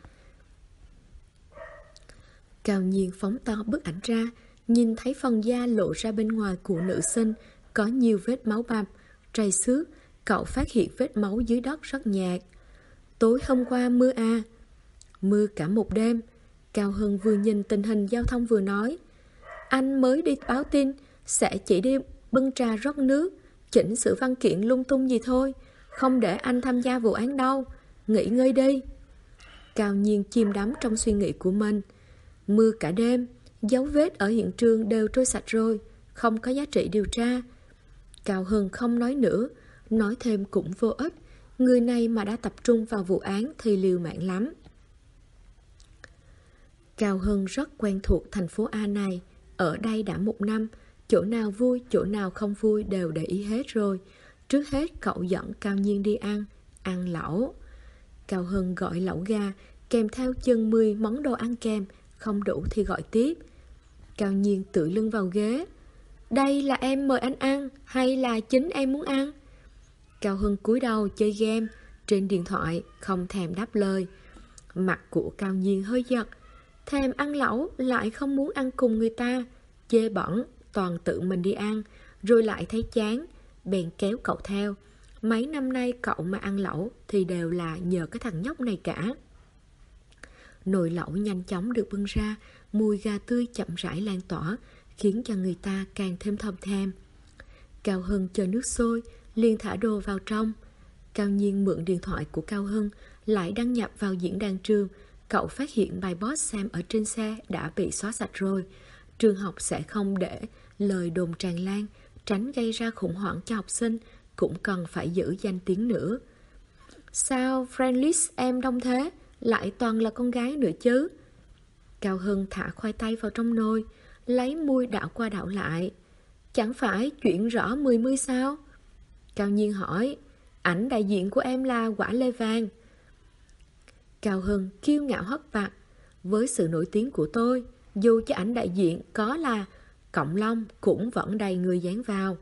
Cao Nhiên phóng to bức ảnh ra, nhìn thấy phần da lộ ra bên ngoài của nữ sinh, có nhiều vết máu bầm, trầy xước. Cậu phát hiện vết máu dưới đất rất nhạt. Tối hôm qua mưa à? Mưa cả một đêm. Cao Hân vừa nhìn tình hình giao thông vừa nói. Anh mới đi báo tin, sẽ chỉ đi bưng trà rót nước, chỉnh sửa văn kiện lung tung gì thôi, không để anh tham gia vụ án đâu. Nghỉ ngơi đi. Cao Nhiên chìm đắm trong suy nghĩ của mình. Mưa cả đêm, dấu vết ở hiện trường đều trôi sạch rồi, không có giá trị điều tra. Cao Hân không nói nữa, nói thêm cũng vô ích. Người này mà đã tập trung vào vụ án thì liều mạng lắm. Cao Hưng rất quen thuộc thành phố A này. Ở đây đã 1 năm, chỗ nào vui, chỗ nào không vui đều để ý hết rồi. Trước hết cậu dẫn Cao Nhiên đi ăn lẩu. Cao Hưng gọi lẩu gà, kèm theo chừng 10 món đồ ăn kèm, không đủ thì gọi tiếp. Cao Nhiên tựa lưng vào ghế. Đây là em mời anh ăn, hay là chính em muốn ăn? Cao Hưng cúi đầu chơi game, trên điện thoại, không thèm đáp lời. Mặt của Cao Nhiên hơi giật. Thèm ăn lẩu, lại không muốn ăn cùng người ta. Chê bẩn, toàn tự mình đi ăn, rồi lại thấy chán, bèn kéo cậu theo. Mấy năm nay cậu mà ăn lẩu thì đều là nhờ cái thằng nhóc này cả. Nồi lẩu nhanh chóng được bưng ra, mùi gà tươi chậm rãi lan tỏa, khiến cho người ta càng thêm thèm thèm. Cao Hưng chờ nước sôi, liền thả đồ vào trong. Cao Nhiên mượn điện thoại của Cao Hưng, lại đăng nhập vào diễn đàn trường. Cậu phát hiện bài post xem ở trên xe đã bị xóa sạch rồi. Trường học sẽ không để lời đồn tràn lan, tránh gây ra khủng hoảng cho học sinh, cũng cần phải giữ danh tiếng nữa. Sao friend list em đông thế, lại toàn là con gái nữa chứ? Cao Hưng thả khoai tây vào trong nồi, lấy muôi đảo qua đảo lại. Chẳng phải chuyện rõ 10 sao? Cao Nhiên hỏi. Ảnh đại diện của em là quả lê vàng. Cao Hưng kiêu ngạo hất vặt. Với sự nổi tiếng của tôi, dù cho ảnh đại diện có là Cộng Long cũng vẫn đầy người dán vào.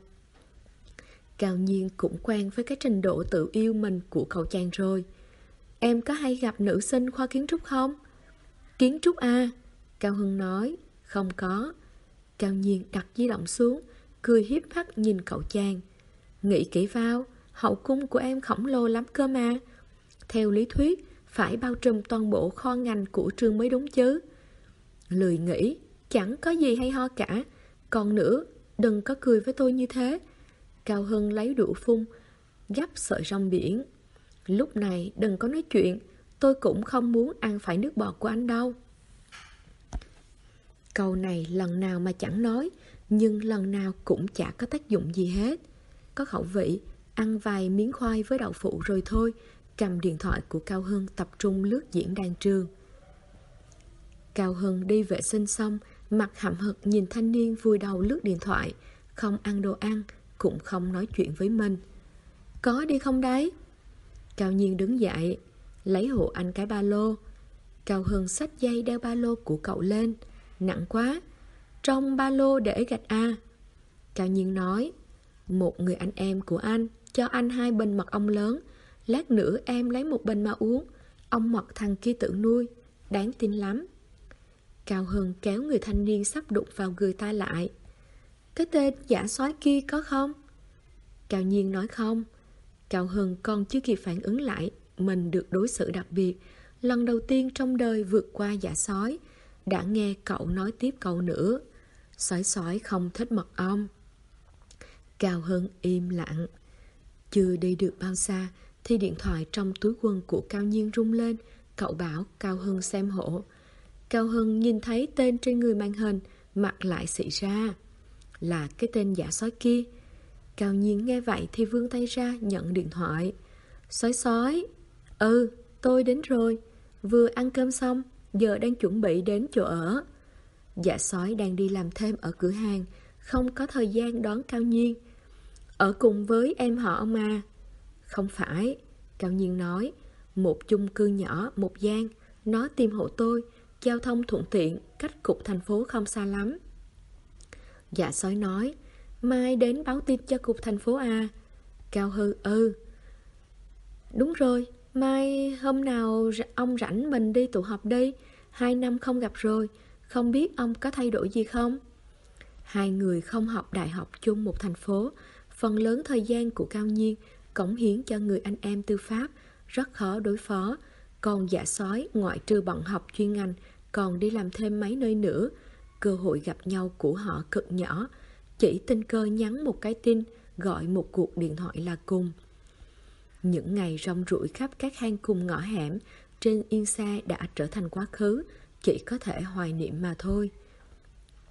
Cao Nhiên cũng quen với cái trình độ tự yêu mình của cậu chàng rồi. Em có hay gặp nữ sinh khoa kiến trúc không? Kiến trúc à? Cao Hưng nói. Không có. Cao Nhiên đặt di động xuống, cười hiếp hắt nhìn cậu chàng. Nghĩ kỹ vào, hậu cung của em khổng lồ lắm cơ mà. Theo lý thuyết, phải bao trùm toàn bộ kho ngành của trường mới đúng chứ. Lười nghĩ, chẳng có gì hay ho cả. Còn nữa, đừng có cười với tôi như thế. Cao Hưng lấy đũa phun, gắp sợi rong biển. Lúc này đừng có nói chuyện, tôi cũng không muốn ăn phải nước bọt của anh đâu. Câu này lần nào mà chẳng nói, nhưng lần nào cũng chả có tác dụng gì hết. Có khẩu vị, ăn vài miếng khoai với đậu phụ rồi thôi. Cầm điện thoại của Cao Hưng tập trung lướt diễn đàn trường. Cao Hưng đi vệ sinh xong, mặt hậm hực nhìn thanh niên vùi đầu lướt điện thoại, không ăn đồ ăn, cũng không nói chuyện với mình. Có đi không đấy? Cao Nhiên đứng dậy, lấy hộ anh cái ba lô. Cao Hưng xách dây đeo ba lô của cậu lên. Nặng quá, trong ba lô để gạch A. Cao Nhiên nói, một người anh em của anh cho anh 2 bình mật ong lớn. Lát nữa em lấy 1 bình mà uống. Ong mật thằng kia tự nuôi, đáng tin lắm. Cao Hưng kéo người thanh niên sắp đụng vào người ta lại. Cái tên giả soái kia có không? Cao Nhiên nói không. Cao Hưng còn chưa kịp phản ứng lại, mình được đối xử đặc biệt. Lần đầu tiên trong đời vượt qua giả sói. Đã nghe cậu nói tiếp câu nữa. Sói không thích mật ong. Cao Hưng im lặng. Chưa đi được bao xa thì điện thoại trong túi quần của Cao Nhiên rung lên. Cậu bảo Cao Hưng xem hộ. Cao Hưng nhìn thấy tên trên người màn hình, mặt lại xị ra. Là cái tên giả sói kia. Cao Nhiên nghe vậy thì vươn tay ra nhận điện thoại. Sói. Ừ, tôi đến rồi. Vừa ăn cơm xong, giờ đang chuẩn bị đến chỗ ở. Dạ sói đang đi làm thêm ở cửa hàng, không có thời gian đón Cao Nhiên. Ở cùng với em họ ông à? Không phải, Cao Nhiên nói. Một chung cư nhỏ, một gian. Nó tìm hộ tôi, giao thông thuận tiện, cách cục thành phố không xa lắm. Dạ sói nói, mai đến báo tin cho cục thành phố à? Cao Hưng, ừ. Đúng rồi, mai hôm nào ông rảnh mình đi tụ họp đi. 2 năm không gặp rồi, không biết ông có thay đổi gì không? 2 người không học đại học chung một thành phố. Phần lớn thời gian của Cao Nhiên cống hiến cho người anh em tư pháp, rất khó đối phó. Còn dạ sói ngoại trừ bận học chuyên ngành, còn đi làm thêm mấy nơi nữa. Cơ hội gặp nhau của họ cực nhỏ, chỉ tình cờ nhắn một cái tin, gọi một cuộc điện thoại là cùng. Những ngày rong ruổi khắp các hang cùng ngõ hẻm trên Yên Sa đã trở thành quá khứ, chỉ có thể hoài niệm mà thôi.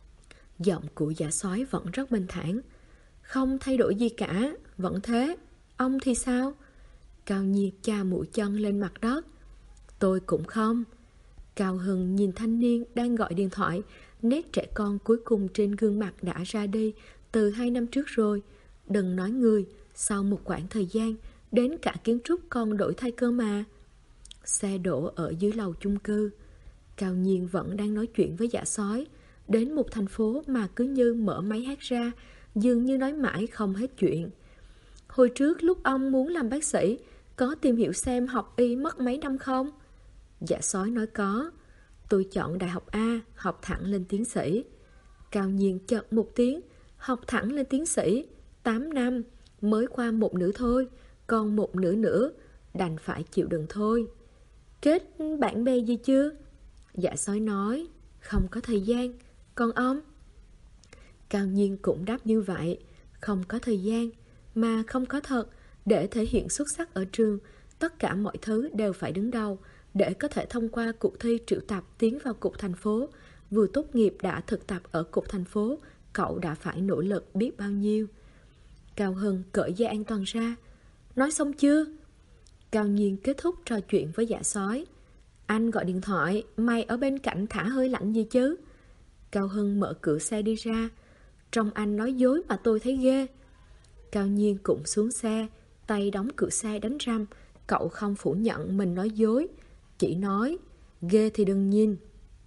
Giọng của dạ sói vẫn rất bình thản. Không thay đổi gì cả, vẫn thế. Ông thì sao? Cao Nhiên chà mũi chân lên mặt đất. Tôi cũng không. Cao Hưng nhìn thanh niên đang gọi điện thoại, nét trẻ con cuối cùng trên gương mặt đã ra đi từ 2 năm trước rồi. Đừng nói người, sau một quãng thời gian, đến cả kiến trúc còn đổi thay cơ mà. Xe đổ ở dưới lầu chung cư. Cao Nhiên vẫn đang nói chuyện với Dạ Sói. Đến một thành phố mà cứ như mở máy hát ra, dường như nói mãi không hết chuyện. Hồi trước lúc ông muốn làm bác sĩ, có tìm hiểu xem học y mất mấy năm không? Dạ Sói nói có. Tôi chọn đại học A, học thẳng lên tiến sĩ. Cao Nhiên chợt một tiếng, học thẳng lên tiến sĩ, 8 năm, mới qua một nửa thôi, còn một nửa nữa, đành phải chịu đựng thôi. Kết bạn bè gì chưa? Dạ Sói nói, không có thời gian. Còn ông? Cao Nhiên cũng đáp như vậy, không có thời gian, mà không có thật. Để thể hiện xuất sắc ở trường, tất cả mọi thứ đều phải đứng đầu. Để có thể thông qua cuộc thi triệu tập tiến vào cục thành phố, vừa tốt nghiệp đã thực tập ở cục thành phố, cậu đã phải nỗ lực biết bao nhiêu. Cao Hưng cởi dây an toàn ra. Nói xong chưa? Cao Nhiên kết thúc trò chuyện với Dạ Sói. Anh gọi điện thoại, mày ở bên cạnh thả hơi lạnh gì chứ? Cao Hưng mở cửa xe đi ra. Trông anh nói dối mà tôi thấy ghê. Cao Nhiên cũng xuống xe, tay đóng cửa xe đánh răm. Cậu không phủ nhận mình nói dối, chỉ nói, ghê thì đừng nhìn.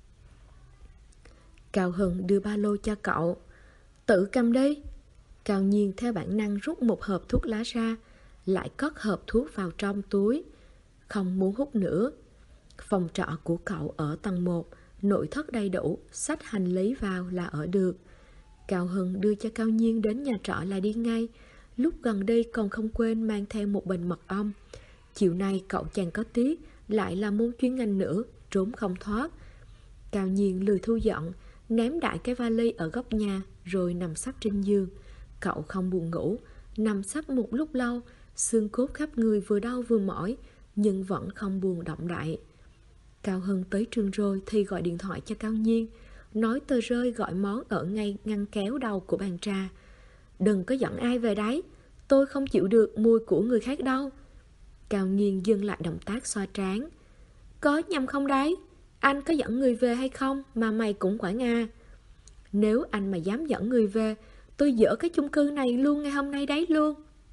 Cao Hưng đưa ba lô cho cậu. Tự cầm đi. Cao Nhiên theo bản năng rút một hộp thuốc lá ra, lại cất hộp thuốc vào trong túi. Không muốn hút nữa. Phòng trọ của cậu ở tầng 1, nội thất đầy đủ, xách hành lý vào là ở được. Cao Hưng đưa cho Cao Nhiên đến nhà trọ là đi ngay. Lúc gần đi còn không quên mang theo một bình mật ong. Chiều nay cậu chàng có tiết, lại là môn chuyên ngành nữa, trốn không thoát. Cao Nhiên lười thu dọn, ném đại cái vali ở góc nhà, rồi nằm sấp trên giường. Cậu không buồn ngủ, nằm sấp một lúc lâu, xương cốt khắp người vừa đau vừa mỏi, nhưng vẫn không buồn động đậy. Cao Hưng tới trường rồi thì gọi điện thoại cho Cao Nhiên, nói tờ rơi gọi món ở ngay ngăn kéo đầu của bàn trà. Đừng có dẫn ai về đấy, tôi không chịu được mùi của người khác đâu. Cao Nhiên dừng lại động tác xoa trán. Có nhầm không đấy? Anh có dẫn người về hay không mà mày cũng quản à? Nếu anh mà dám dẫn người về, tôi dỡ cái chung cư này luôn ngày hôm nay đấy luôn.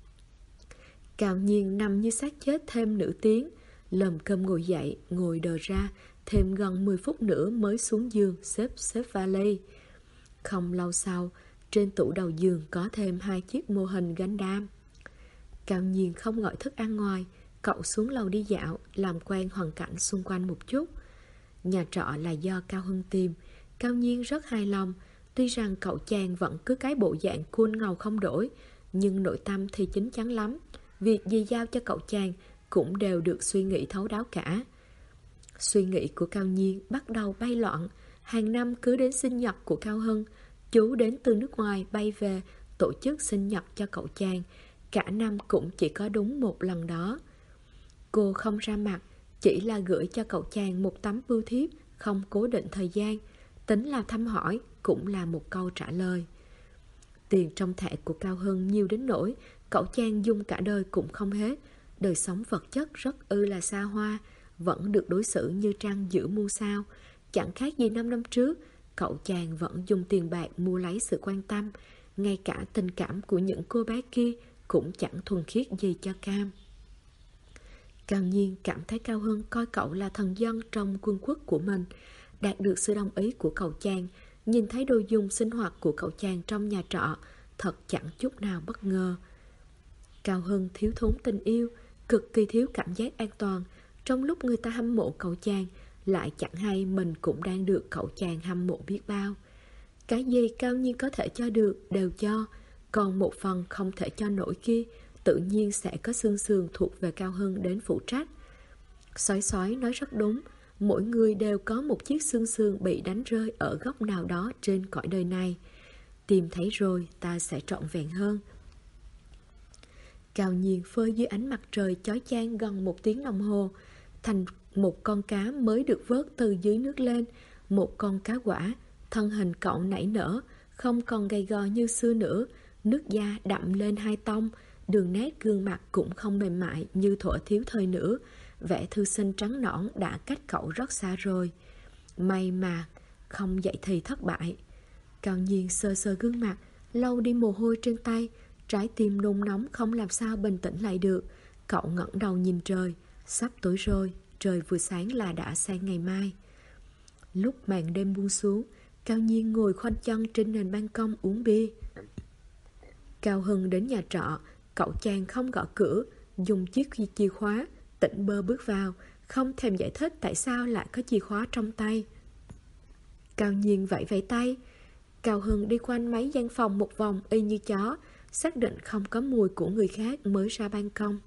Cao Nhiên nằm như xác chết thêm nửa tiếng, lồm cơm ngồi dậy, ngồi đờ ra, thêm gần 10 phút nữa mới xuống giường xếp vali. Không lâu sau, trên tủ đầu giường có thêm 2 chiếc mô hình gánh đam. Cao Nhiên không gọi thức ăn ngoài, cậu xuống lầu đi dạo, làm quen hoàn cảnh xung quanh một chút. Nhà trọ là do Cao Hưng tìm, Cao Nhiên rất hài lòng. Tuy rằng cậu chàng vẫn cứ cái bộ dạng cool ngầu không đổi, nhưng nội tâm thì chín chắn lắm. Việc gì giao cho cậu chàng cũng đều được suy nghĩ thấu đáo cả. Suy nghĩ của Cao Nhiên bắt đầu bay loạn. Hàng năm cứ đến sinh nhật của Cao Hưng, chú đến từ nước ngoài bay về tổ chức sinh nhật cho cậu chàng. Cả năm cũng chỉ có đúng một lần đó. Cô không ra mặt, chỉ là gửi cho cậu chàng một tấm bưu thiếp không cố định thời gian. Tính là thăm hỏi, cũng là một câu trả lời. Tiền trong thẻ của Cao Hưng nhiều đến nỗi cậu chàng dùng cả đời cũng không hết. Đời sống vật chất rất là xa hoa, vẫn được đối xử như trăng giữa muôn sao. Chẳng khác gì 5 năm trước, cậu chàng vẫn dùng tiền bạc mua lấy sự quan tâm. Ngay cả tình cảm của những cô bé kia cũng chẳng thuần khiết gì cho Cam. Cao Nhiên cảm thấy Cao Hưng coi cậu là thần dân trong quân quốc của mình. Đạt được sự đồng ý của cậu chàng, nhìn thấy đồ dùng sinh hoạt của cậu chàng trong nhà trọ, thật chẳng chút nào bất ngờ. Cao Hưng thiếu thốn tình yêu, cực kỳ thiếu cảm giác an toàn. Trong lúc người ta hâm mộ cậu chàng, lại chẳng hay mình cũng đang được cậu chàng hâm mộ biết bao. Cái gì Cao Nhiên có thể cho được đều cho, còn một phần không thể cho nổi kia tự nhiên sẽ có xương sườn thuộc về Cao Hưng đến phụ trách. Sói nói rất đúng, mỗi người đều có một chiếc xương sườn bị đánh rơi ở góc nào đó trên cõi đời này. Tìm thấy rồi ta sẽ trọn vẹn hơn. Cao Nhiên phơi dưới ánh mặt trời chói chang gần 1 tiếng đồng hồ, thành một con cá mới được vớt từ dưới nước lên, một con cá quả. Thân hình cậu nảy nở, không còn gầy gò như xưa nữa, nước da đậm lên 2 tông, Đường nét gương mặt cũng không mềm mại như thuở thiếu thời nữa. Vẻ thư sinh trắng nõn đã cách cậu rất xa rồi. May mà không dậy thì thất bại. Cao Nhiên sờ sờ gương mặt, lau đi mồ hôi trên tay. Trái tim nôn nóng không làm sao bình tĩnh lại được. Cậu ngẩng đầu nhìn trời. Sắp tối rồi, trời vừa sáng là đã sang ngày mai. Lúc màn đêm buông xuống, Cao Nhiên ngồi khoanh chân trên nền ban công uống bia. Cao Hưng đến nhà trọ, cậu chàng không gõ cửa, dùng chiếc chìa khóa, tỉnh bơ bước vào, không thèm giải thích tại sao lại có chìa khóa trong tay. Cao Nhiên vẫy vẫy tay. Cao Hưng đi quanh mấy gian phòng một vòng y như chó, xác định không có mùi của người khác mới ra ban công.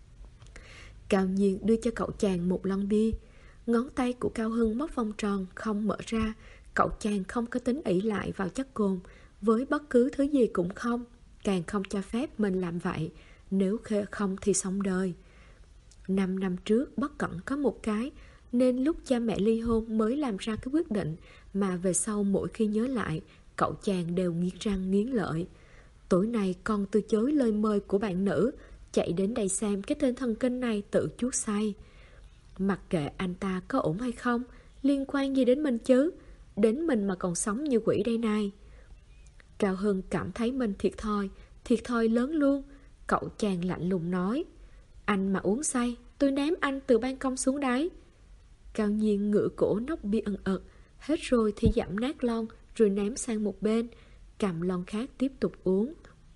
Cao Nhiên đưa cho cậu chàng một lon bia. Ngón tay của Cao Hưng móc vòng tròn không mở ra. Cậu chàng không có tính ỷ lại vào chất cồn, với bất cứ thứ gì cũng không, càng không cho phép mình làm vậy, nếu không thì xong đời. 5 năm trước bất cẩn có một cái, nên lúc cha mẹ ly hôn mới làm ra cái quyết định mà về sau mỗi khi nhớ lại, cậu chàng đều nghiến răng nghiến lợi. Tối nay con từ chối lời mời của bạn nữ, chạy đến đây xem cái tên thần kinh này tự chuốt say. Mặc kệ anh ta có ổn hay không, liên quan gì đến mình chứ? Đến mình mà còn sống như quỷ đây này. Cao Hưng cảm thấy mình thiệt thòi lớn luôn. Cậu chàng lạnh lùng nói: anh mà uống say, tôi ném anh từ ban công xuống đáy. Cao Nhiên ngửa cổ nốc bia ẩn ực, hết rồi thì giảm nát lon rồi ném sang một bên, cầm lon khác tiếp tục uống.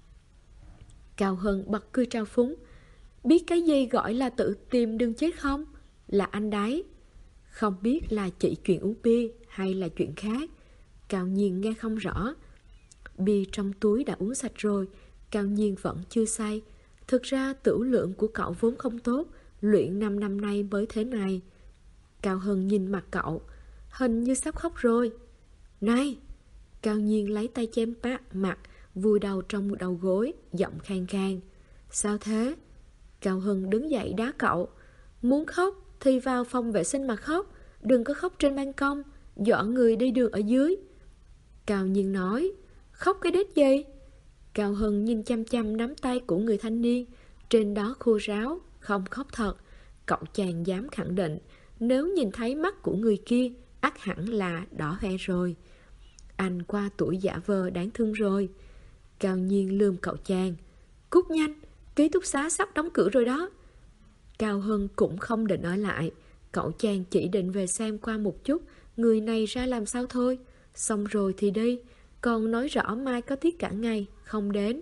Cao Hưng bật cười trao phúng: biết cái gì gọi là tự tìm đường chết không? Là anh đấy. Không biết là chỉ chuyện uống bia hay là chuyện khác, Cao Nhiên nghe không rõ. Bia trong túi đã uống sạch rồi, Cao Nhiên vẫn chưa say. Thực ra tửu lượng của cậu vốn không tốt, luyện 5 năm nay mới thế này. Cao Hưng nhìn mặt cậu, hình như sắp khóc rồi. Này! Cao Nhiên lấy tay che mặt, vùi đầu trong một đầu gối, giọng khàn khàn. Sao thế? Cao Hưng đứng dậy đá cậu. Muốn khóc thì vào phòng vệ sinh mà khóc, đừng có khóc trên ban công, dọa người đi đường ở dưới. Cao Nhiên nói: khóc cái đít gì? Cao Hưng nhìn chăm chăm nắm tay của người thanh niên, trên đó khô ráo, không khóc thật. Cậu chàng dám khẳng định, nếu nhìn thấy mắt của người kia, ắt hẳn là đỏ hoe rồi. Anh qua tuổi giả vờ đáng thương rồi. Cao Nhiên lườm cậu chàng: cút nhanh, ký túc xá sắp đóng cửa rồi đó. Cao Hưng cũng không định ở lại. Cậu chàng chỉ định về xem qua một chút người này ra làm sao thôi, xong rồi thì đi. Còn nói rõ mai có tiết cả ngày, không đến.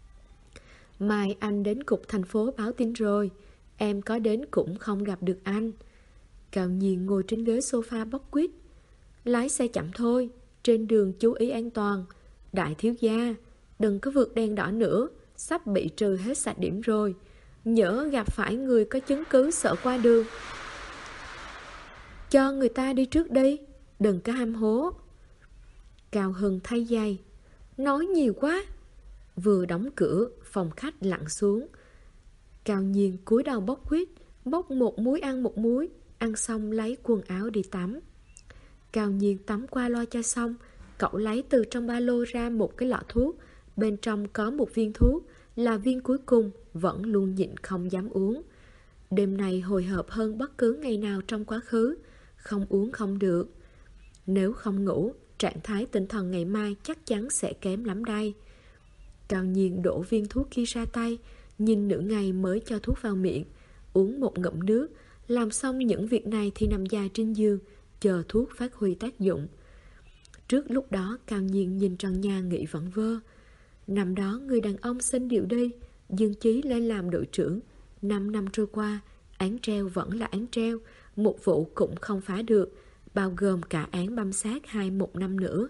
Mai anh đến cục thành phố báo tin rồi, em có đến cũng không gặp được anh. Cao Nhiên ngồi trên ghế sofa bóc quýt. Lái xe chậm thôi, trên đường chú ý an toàn. Đại thiếu gia, đừng có vượt đèn đỏ nữa, sắp bị trừ hết sạch điểm rồi. Nhỡ gặp phải người có chứng cứ sợ qua đường, cho người ta đi trước đi, đừng có ham hố. Cao Hưng thay giày. Nói nhiều quá. Vừa đóng cửa, phòng khách lặn xuống. Cao Nhiên cúi đầu bóc quýt, bóc một múi ăn một múi, ăn xong lấy quần áo đi tắm. Cao Nhiên tắm qua loa cho xong, cậu lấy từ trong ba lô ra một cái lọ thuốc, bên trong có một viên thuốc, là viên cuối cùng, vẫn luôn nhịn không dám uống. Đêm này hồi hộp hơn bất cứ ngày nào trong quá khứ, không uống không được. Nếu không ngủ, trạng thái tinh thần ngày mai chắc chắn sẽ kém lắm đây. Cao Nhiên đổ viên thuốc kia ra tay, nhìn nửa ngày mới cho thuốc vào miệng, uống một ngụm nước, làm xong những việc này thì nằm dài trên giường, chờ thuốc phát huy tác dụng. Trước lúc đó Cao Nhiên nhìn trần nhà nghĩ vẩn vơ. Năm đó người đàn ông xin điệu đi, Dương Chí lên làm đội trưởng. 5 năm trôi qua, án treo vẫn là án treo, một vụ cũng không phá được, bao gồm cả án băm xác 21 năm nữa.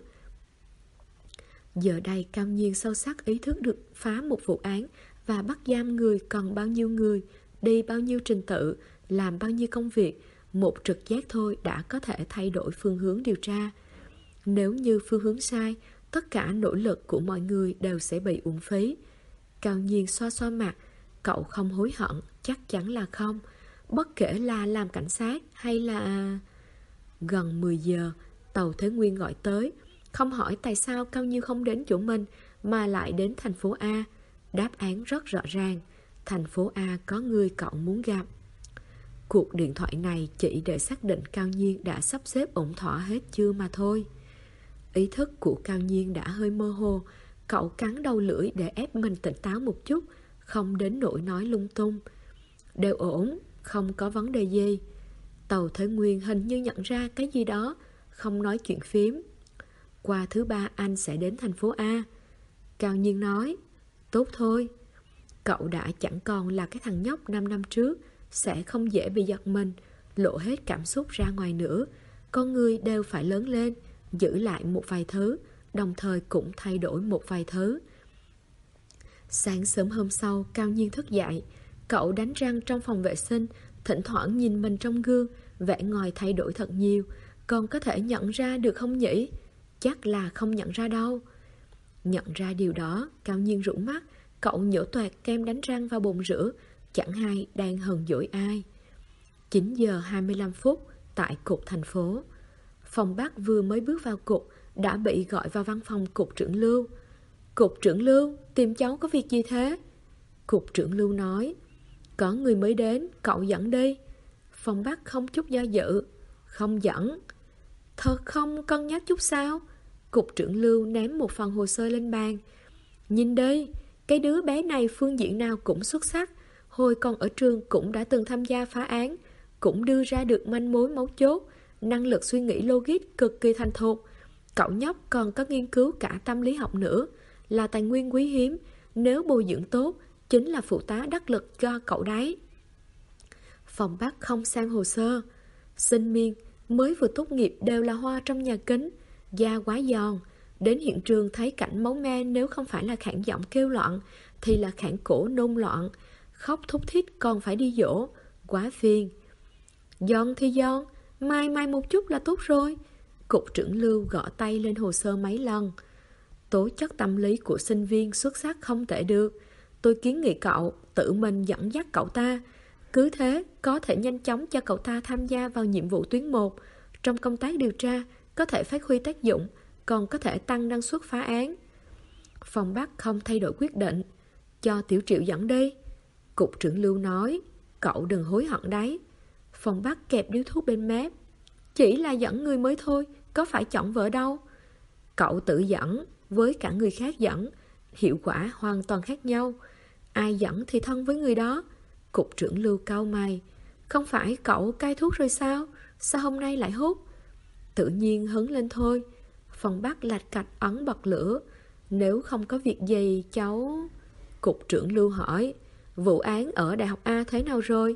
Giờ đây Cao Nhiên sâu sắc ý thức được phá một vụ án và bắt giam người còn bao nhiêu người, đi bao nhiêu trình tự, làm bao nhiêu công việc, một trực giác thôi đã có thể thay đổi phương hướng điều tra. Nếu như phương hướng sai, tất cả nỗ lực của mọi người đều sẽ bị uổng phí. Cao Nhiên xoa xoa mặt, cậu không hối hận, chắc chắn là không. Bất kể là làm cảnh sát hay là... Gần 10 giờ, tàu Thế Nguyên gọi tới, không hỏi tại sao Cao Nhiên không đến chỗ mình mà lại đến thành phố A. Đáp án rất rõ ràng, thành phố A có người cậu muốn gặp. Cuộc điện thoại này chỉ để xác định Cao Nhiên đã sắp xếp ổn thỏa hết chưa mà thôi. Ý thức của Cao Nhiên đã hơi mơ hồ, cậu cắn đầu lưỡi để ép mình tỉnh táo một chút, không đến nỗi nói lung tung. Đều ổn, không có vấn đề gì. Tàu Thế Nguyên hình như nhận ra cái gì đó, không nói chuyện phím. Qua thứ ba anh sẽ đến thành phố A. Cao Nhiên nói, tốt thôi. Cậu đã chẳng còn là cái thằng nhóc 5 năm trước, sẽ không dễ bị giật mình, lộ hết cảm xúc ra ngoài nữa. Con người đều phải lớn lên, giữ lại một vài thứ, đồng thời cũng thay đổi một vài thứ. Sáng sớm hôm sau, Cao Nhiên thức dậy. Cậu đánh răng trong phòng vệ sinh, thỉnh thoảng nhìn mình trong gương, vẻ ngoài thay đổi thật nhiều. Còn có thể nhận ra được không nhỉ? Chắc là không nhận ra đâu. Nhận ra điều đó, Cao Nhiên rũ mắt, cậu nhổ toạc kem đánh răng vào bồn rửa, chẳng hay đang hờn dỗi ai. 9 giờ 25 phút tại cục thành phố. Phòng Bắc vừa mới bước vào cục đã bị gọi vào văn phòng cục trưởng Lưu. Cục trưởng Lưu, tìm cháu có việc gì thế? Cục trưởng Lưu nói, có người mới đến, cậu dẫn đi. Phòng Bắc không chút do dự, không dẫn. Thật không cân nhắc chút sao? Cục trưởng Lưu ném một phần hồ sơ lên bàn. Nhìn đi, cái đứa bé này phương diện nào cũng xuất sắc. Hồi còn ở trường cũng đã từng tham gia phá án, cũng đưa ra được manh mối mấu chốt. Năng lực suy nghĩ logic cực kỳ thành thục. Cậu nhóc còn có nghiên cứu cả tâm lý học nữa, là tài nguyên quý hiếm. Nếu bồi dưỡng tốt, chính là phụ tá đắc lực cho cậu đấy. Phòng Bắc không xem hồ sơ. Sinh viên mới vừa tốt nghiệp đều là hoa trong nhà kính, da quá giòn. Đến hiện trường thấy cảnh máu me, nếu không phải là khản giọng kêu loạn thì là khản cổ nôn loạn. Khóc thút thít còn phải đi dỗ, quá phiền. Giòn thì giòn, mai một chút là tốt rồi. Cục trưởng Lưu gõ tay lên hồ sơ mấy lần. Tố chất tâm lý của sinh viên xuất sắc không tệ được. Tôi kiến nghị cậu tự mình dẫn dắt cậu ta. Cứ thế có thể nhanh chóng cho cậu ta tham gia vào nhiệm vụ tuyến 1. Trong công tác điều tra có thể phát huy tác dụng, còn có thể tăng năng suất phá án. Phòng Bắc không thay đổi quyết định. Cho Tiểu Triệu dẫn đi. Cục trưởng Lưu nói, cậu đừng hối hận đấy. Phòng Bắc kẹp điếu thuốc bên mép. Chỉ là dẫn người mới thôi, có phải chọn vợ đâu. Cậu tự dẫn với cả người khác dẫn, hiệu quả hoàn toàn khác nhau. Ai dẫn thì thân với người đó. Cục trưởng Lưu cau mày. Không phải cậu cai thuốc rồi sao? Sao hôm nay lại hút? Tự nhiên hứng lên thôi. Phòng Bắc lạch cạch ấn bật lửa. Nếu không có việc gì cháu... Cục trưởng Lưu hỏi, vụ án ở Đại học A thế nào rồi?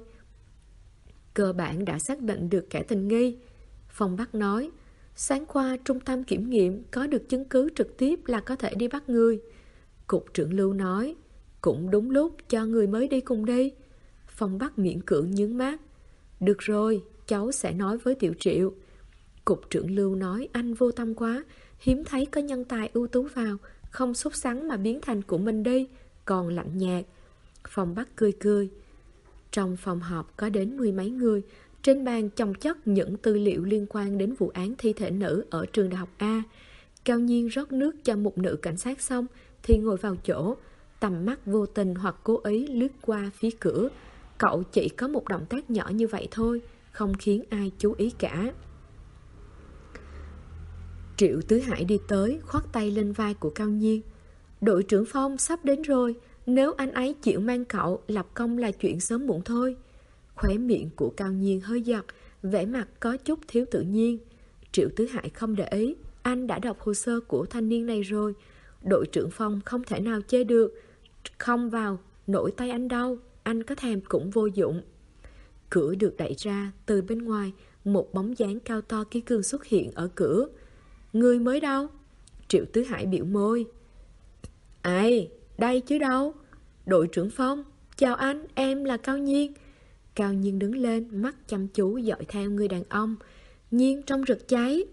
Cơ bản đã xác định được kẻ tình nghi. Phòng Bắc nói, sáng qua trung tâm kiểm nghiệm có được chứng cứ trực tiếp là có thể đi bắt người. Cục trưởng Lưu nói, cũng đúng lúc cho người mới đi cùng đi. Phòng Bắc miễn cưỡng nhướng mắt. Được rồi, cháu sẽ nói với Tiểu Triệu. Cục trưởng Lưu nói, anh vô tâm quá, hiếm thấy có nhân tài ưu tú vào, không sốt sắng mà biến thành của mình đi, còn lạnh nhạt. Phòng Bắc cười cười. Trong phòng họp có đến 10 mấy người, trên bàn chồng chất những tư liệu liên quan đến vụ án thi thể nữ ở trường Đại học A. Cao Nhiên rót nước cho một nữ cảnh sát xong thì ngồi vào chỗ, tầm mắt vô tình hoặc cố ý lướt qua phía cửa. Cậu chỉ có một động tác nhỏ như vậy thôi, không khiến ai chú ý cả. Triệu Tứ Hải đi tới, khoác tay lên vai của Cao Nhiên. Đội trưởng Phong sắp đến rồi, nếu anh ấy chịu mang cậu, lập công là chuyện sớm muộn thôi. Khóe miệng của Cao Nhiên hơi giật, vẻ mặt có chút thiếu tự nhiên. Triệu Tứ Hải không để ý, anh đã đọc hồ sơ của thanh niên này rồi. Đội trưởng Phong không thể nào chê được, không vào nổi tay anh đâu, anh có thèm cũng vô dụng. Cửa được đẩy ra, từ bên ngoài, một bóng dáng cao to kỳ cương xuất hiện ở cửa. Người mới đâu? Triệu Tứ Hải biểu môi. Ai, đây chứ đâu. Đội trưởng Phong, chào anh, em là Cao Nhiên. Cao Nhiên đứng lên, mắt chăm chú dõi theo người đàn ông. Nhiên trông rực cháy.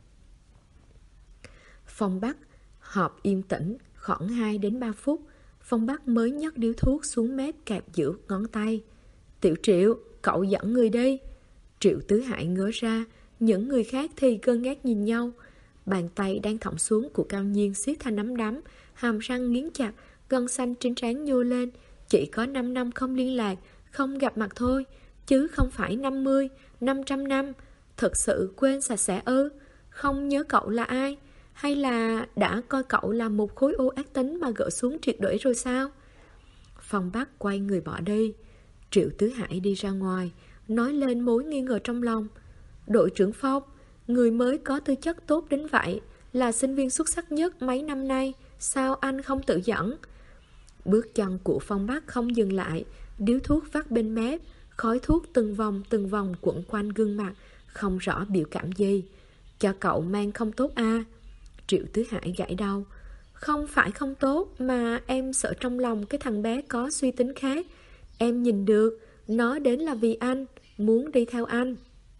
Phòng Bắc họp yên tĩnh khoảng 2 đến 3 phút. Phòng Bắc mới nhấc điếu thuốc xuống mép kẹp giữa ngón tay. Tiểu Triệu, cậu dẫn người đi. Triệu Tứ Hải ngớ ra, những người khác thì ngơ ngác nhìn nhau. Bàn tay đang thõng xuống của Cao Nhiên siết thành nắm đấm, hàm răng nghiến chặt, gân xanh trên trán nhô lên. Chỉ có 5 năm không liên lạc, không gặp mặt thôi, chứ không phải 50, 500 năm. Thật sự quên sạch sẽ ư? Không nhớ cậu là ai? Hay là đã coi cậu là một khối u ác tính mà gỡ xuống triệt để rồi sao? Phong Bắc quay người bỏ đi. Triệu Tứ Hải đi ra ngoài, nói lên mối nghi ngờ trong lòng. Đội trưởng Phong, người mới có tư chất tốt đến vậy, là sinh viên xuất sắc nhất mấy năm nay, sao anh không tự dẫn? Bước chân của Phong Bắc không dừng lại, điếu thuốc vắt bên mép, khói thuốc từng vòng quẩn quanh gương mặt, không rõ biểu cảm gì. Cho cậu mang không tốt à? Triệu Tứ Hải gãi đầu. Không phải không tốt, mà em sợ trong lòng cái thằng bé có suy tính khác. Em nhìn được, nó đến là vì anh, muốn đi theo anh.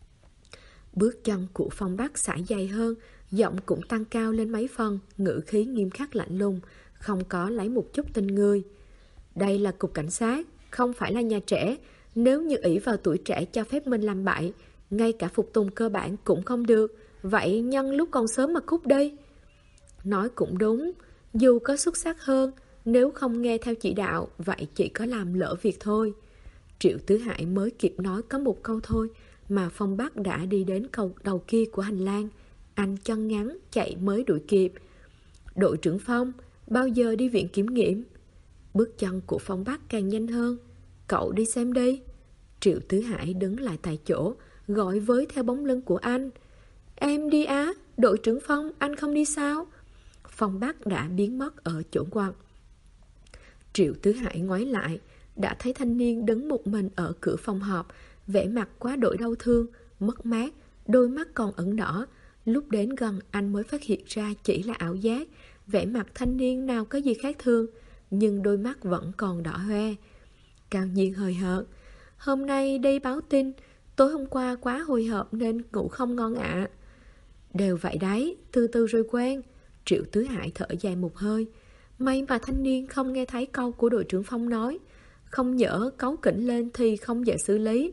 Bước chân của Phong Bắc sải dày hơn, giọng cũng tăng cao lên mấy phần, ngữ khí nghiêm khắc lạnh lùng, không có lấy một chút tình người. Đây là cục cảnh sát, không phải là nhà trẻ. Nếu như ỷ vào tuổi trẻ cho phép mình làm bậy, ngay cả phục tùng cơ bản cũng không được, vậy nhân lúc còn sớm mà cút đi. Nói cũng đúng, dù có xuất sắc hơn, nếu không nghe theo chỉ đạo, vậy chỉ có làm lỡ việc thôi. Triệu Tứ Hải mới kịp nói có một câu thôi, mà Phong Bắc đã đi đến cầu đầu kia của hành lang. Anh chân ngắn, chạy mới đuổi kịp. Đội trưởng Phong, bao giờ đi viện kiểm nghiệm? Bước chân của Phong Bắc càng nhanh hơn. Cậu đi xem đi. Triệu Tứ Hải đứng lại tại chỗ, gọi với theo bóng lưng của anh. Em đi á, đội trưởng Phong, anh không đi sao? Phong Bắc đã biến mất ở chỗ ngoặt. Triệu Tứ Hải ngoái lại, đã thấy thanh niên đứng một mình ở cửa phòng họp, vẻ mặt quá đổi đau thương, mất mát, đôi mắt còn ửng đỏ. Lúc đến gần anh mới phát hiện ra chỉ là ảo giác, vẻ mặt thanh niên nào có gì khác thường, nhưng đôi mắt vẫn còn đỏ hoe. Cao Nhiên hời hợt. Hôm nay đi báo tin, tối hôm qua quá hồi hộp nên ngủ không ngon ạ. Đều vậy đấy, từ từ rồi quen. Triệu Tứ Hải thở dài một hơi. May mà thanh niên không nghe thấy câu của đội trưởng Phong nói. Không nhỡ cáu kỉnh lên thì không dễ xử lý.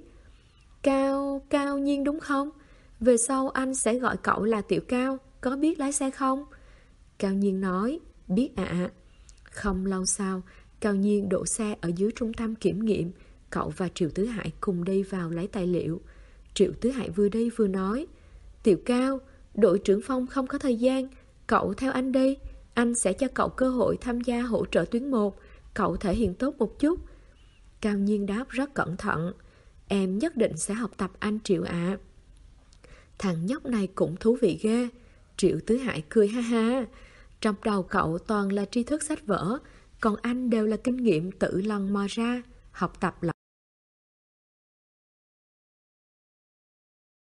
Cao Nhiên đúng không? Về sau anh sẽ gọi cậu là Tiểu Cao, có biết lái xe không? Cao Nhiên nói, biết ạ. Không lâu sau, Cao Nhiên đổ xe ở dưới trung tâm kiểm nghiệm. Cậu và Triệu Tứ Hải cùng đi vào lấy tài liệu. Triệu Tứ Hải vừa đi vừa nói, Tiểu Cao, đội trưởng Phong không có thời gian, cậu theo anh đi. Anh sẽ cho cậu cơ hội tham gia hỗ trợ tuyến 1. Cậu thể hiện tốt một chút. Cao Nhiên đáp rất cẩn thận. Em nhất định sẽ học tập anh Triệu ạ. Thằng nhóc này cũng thú vị ghê. Triệu Tứ Hải cười ha ha. Trong đầu cậu toàn là tri thức sách vở, còn anh đều là kinh nghiệm tự lần mò ra. Học tập là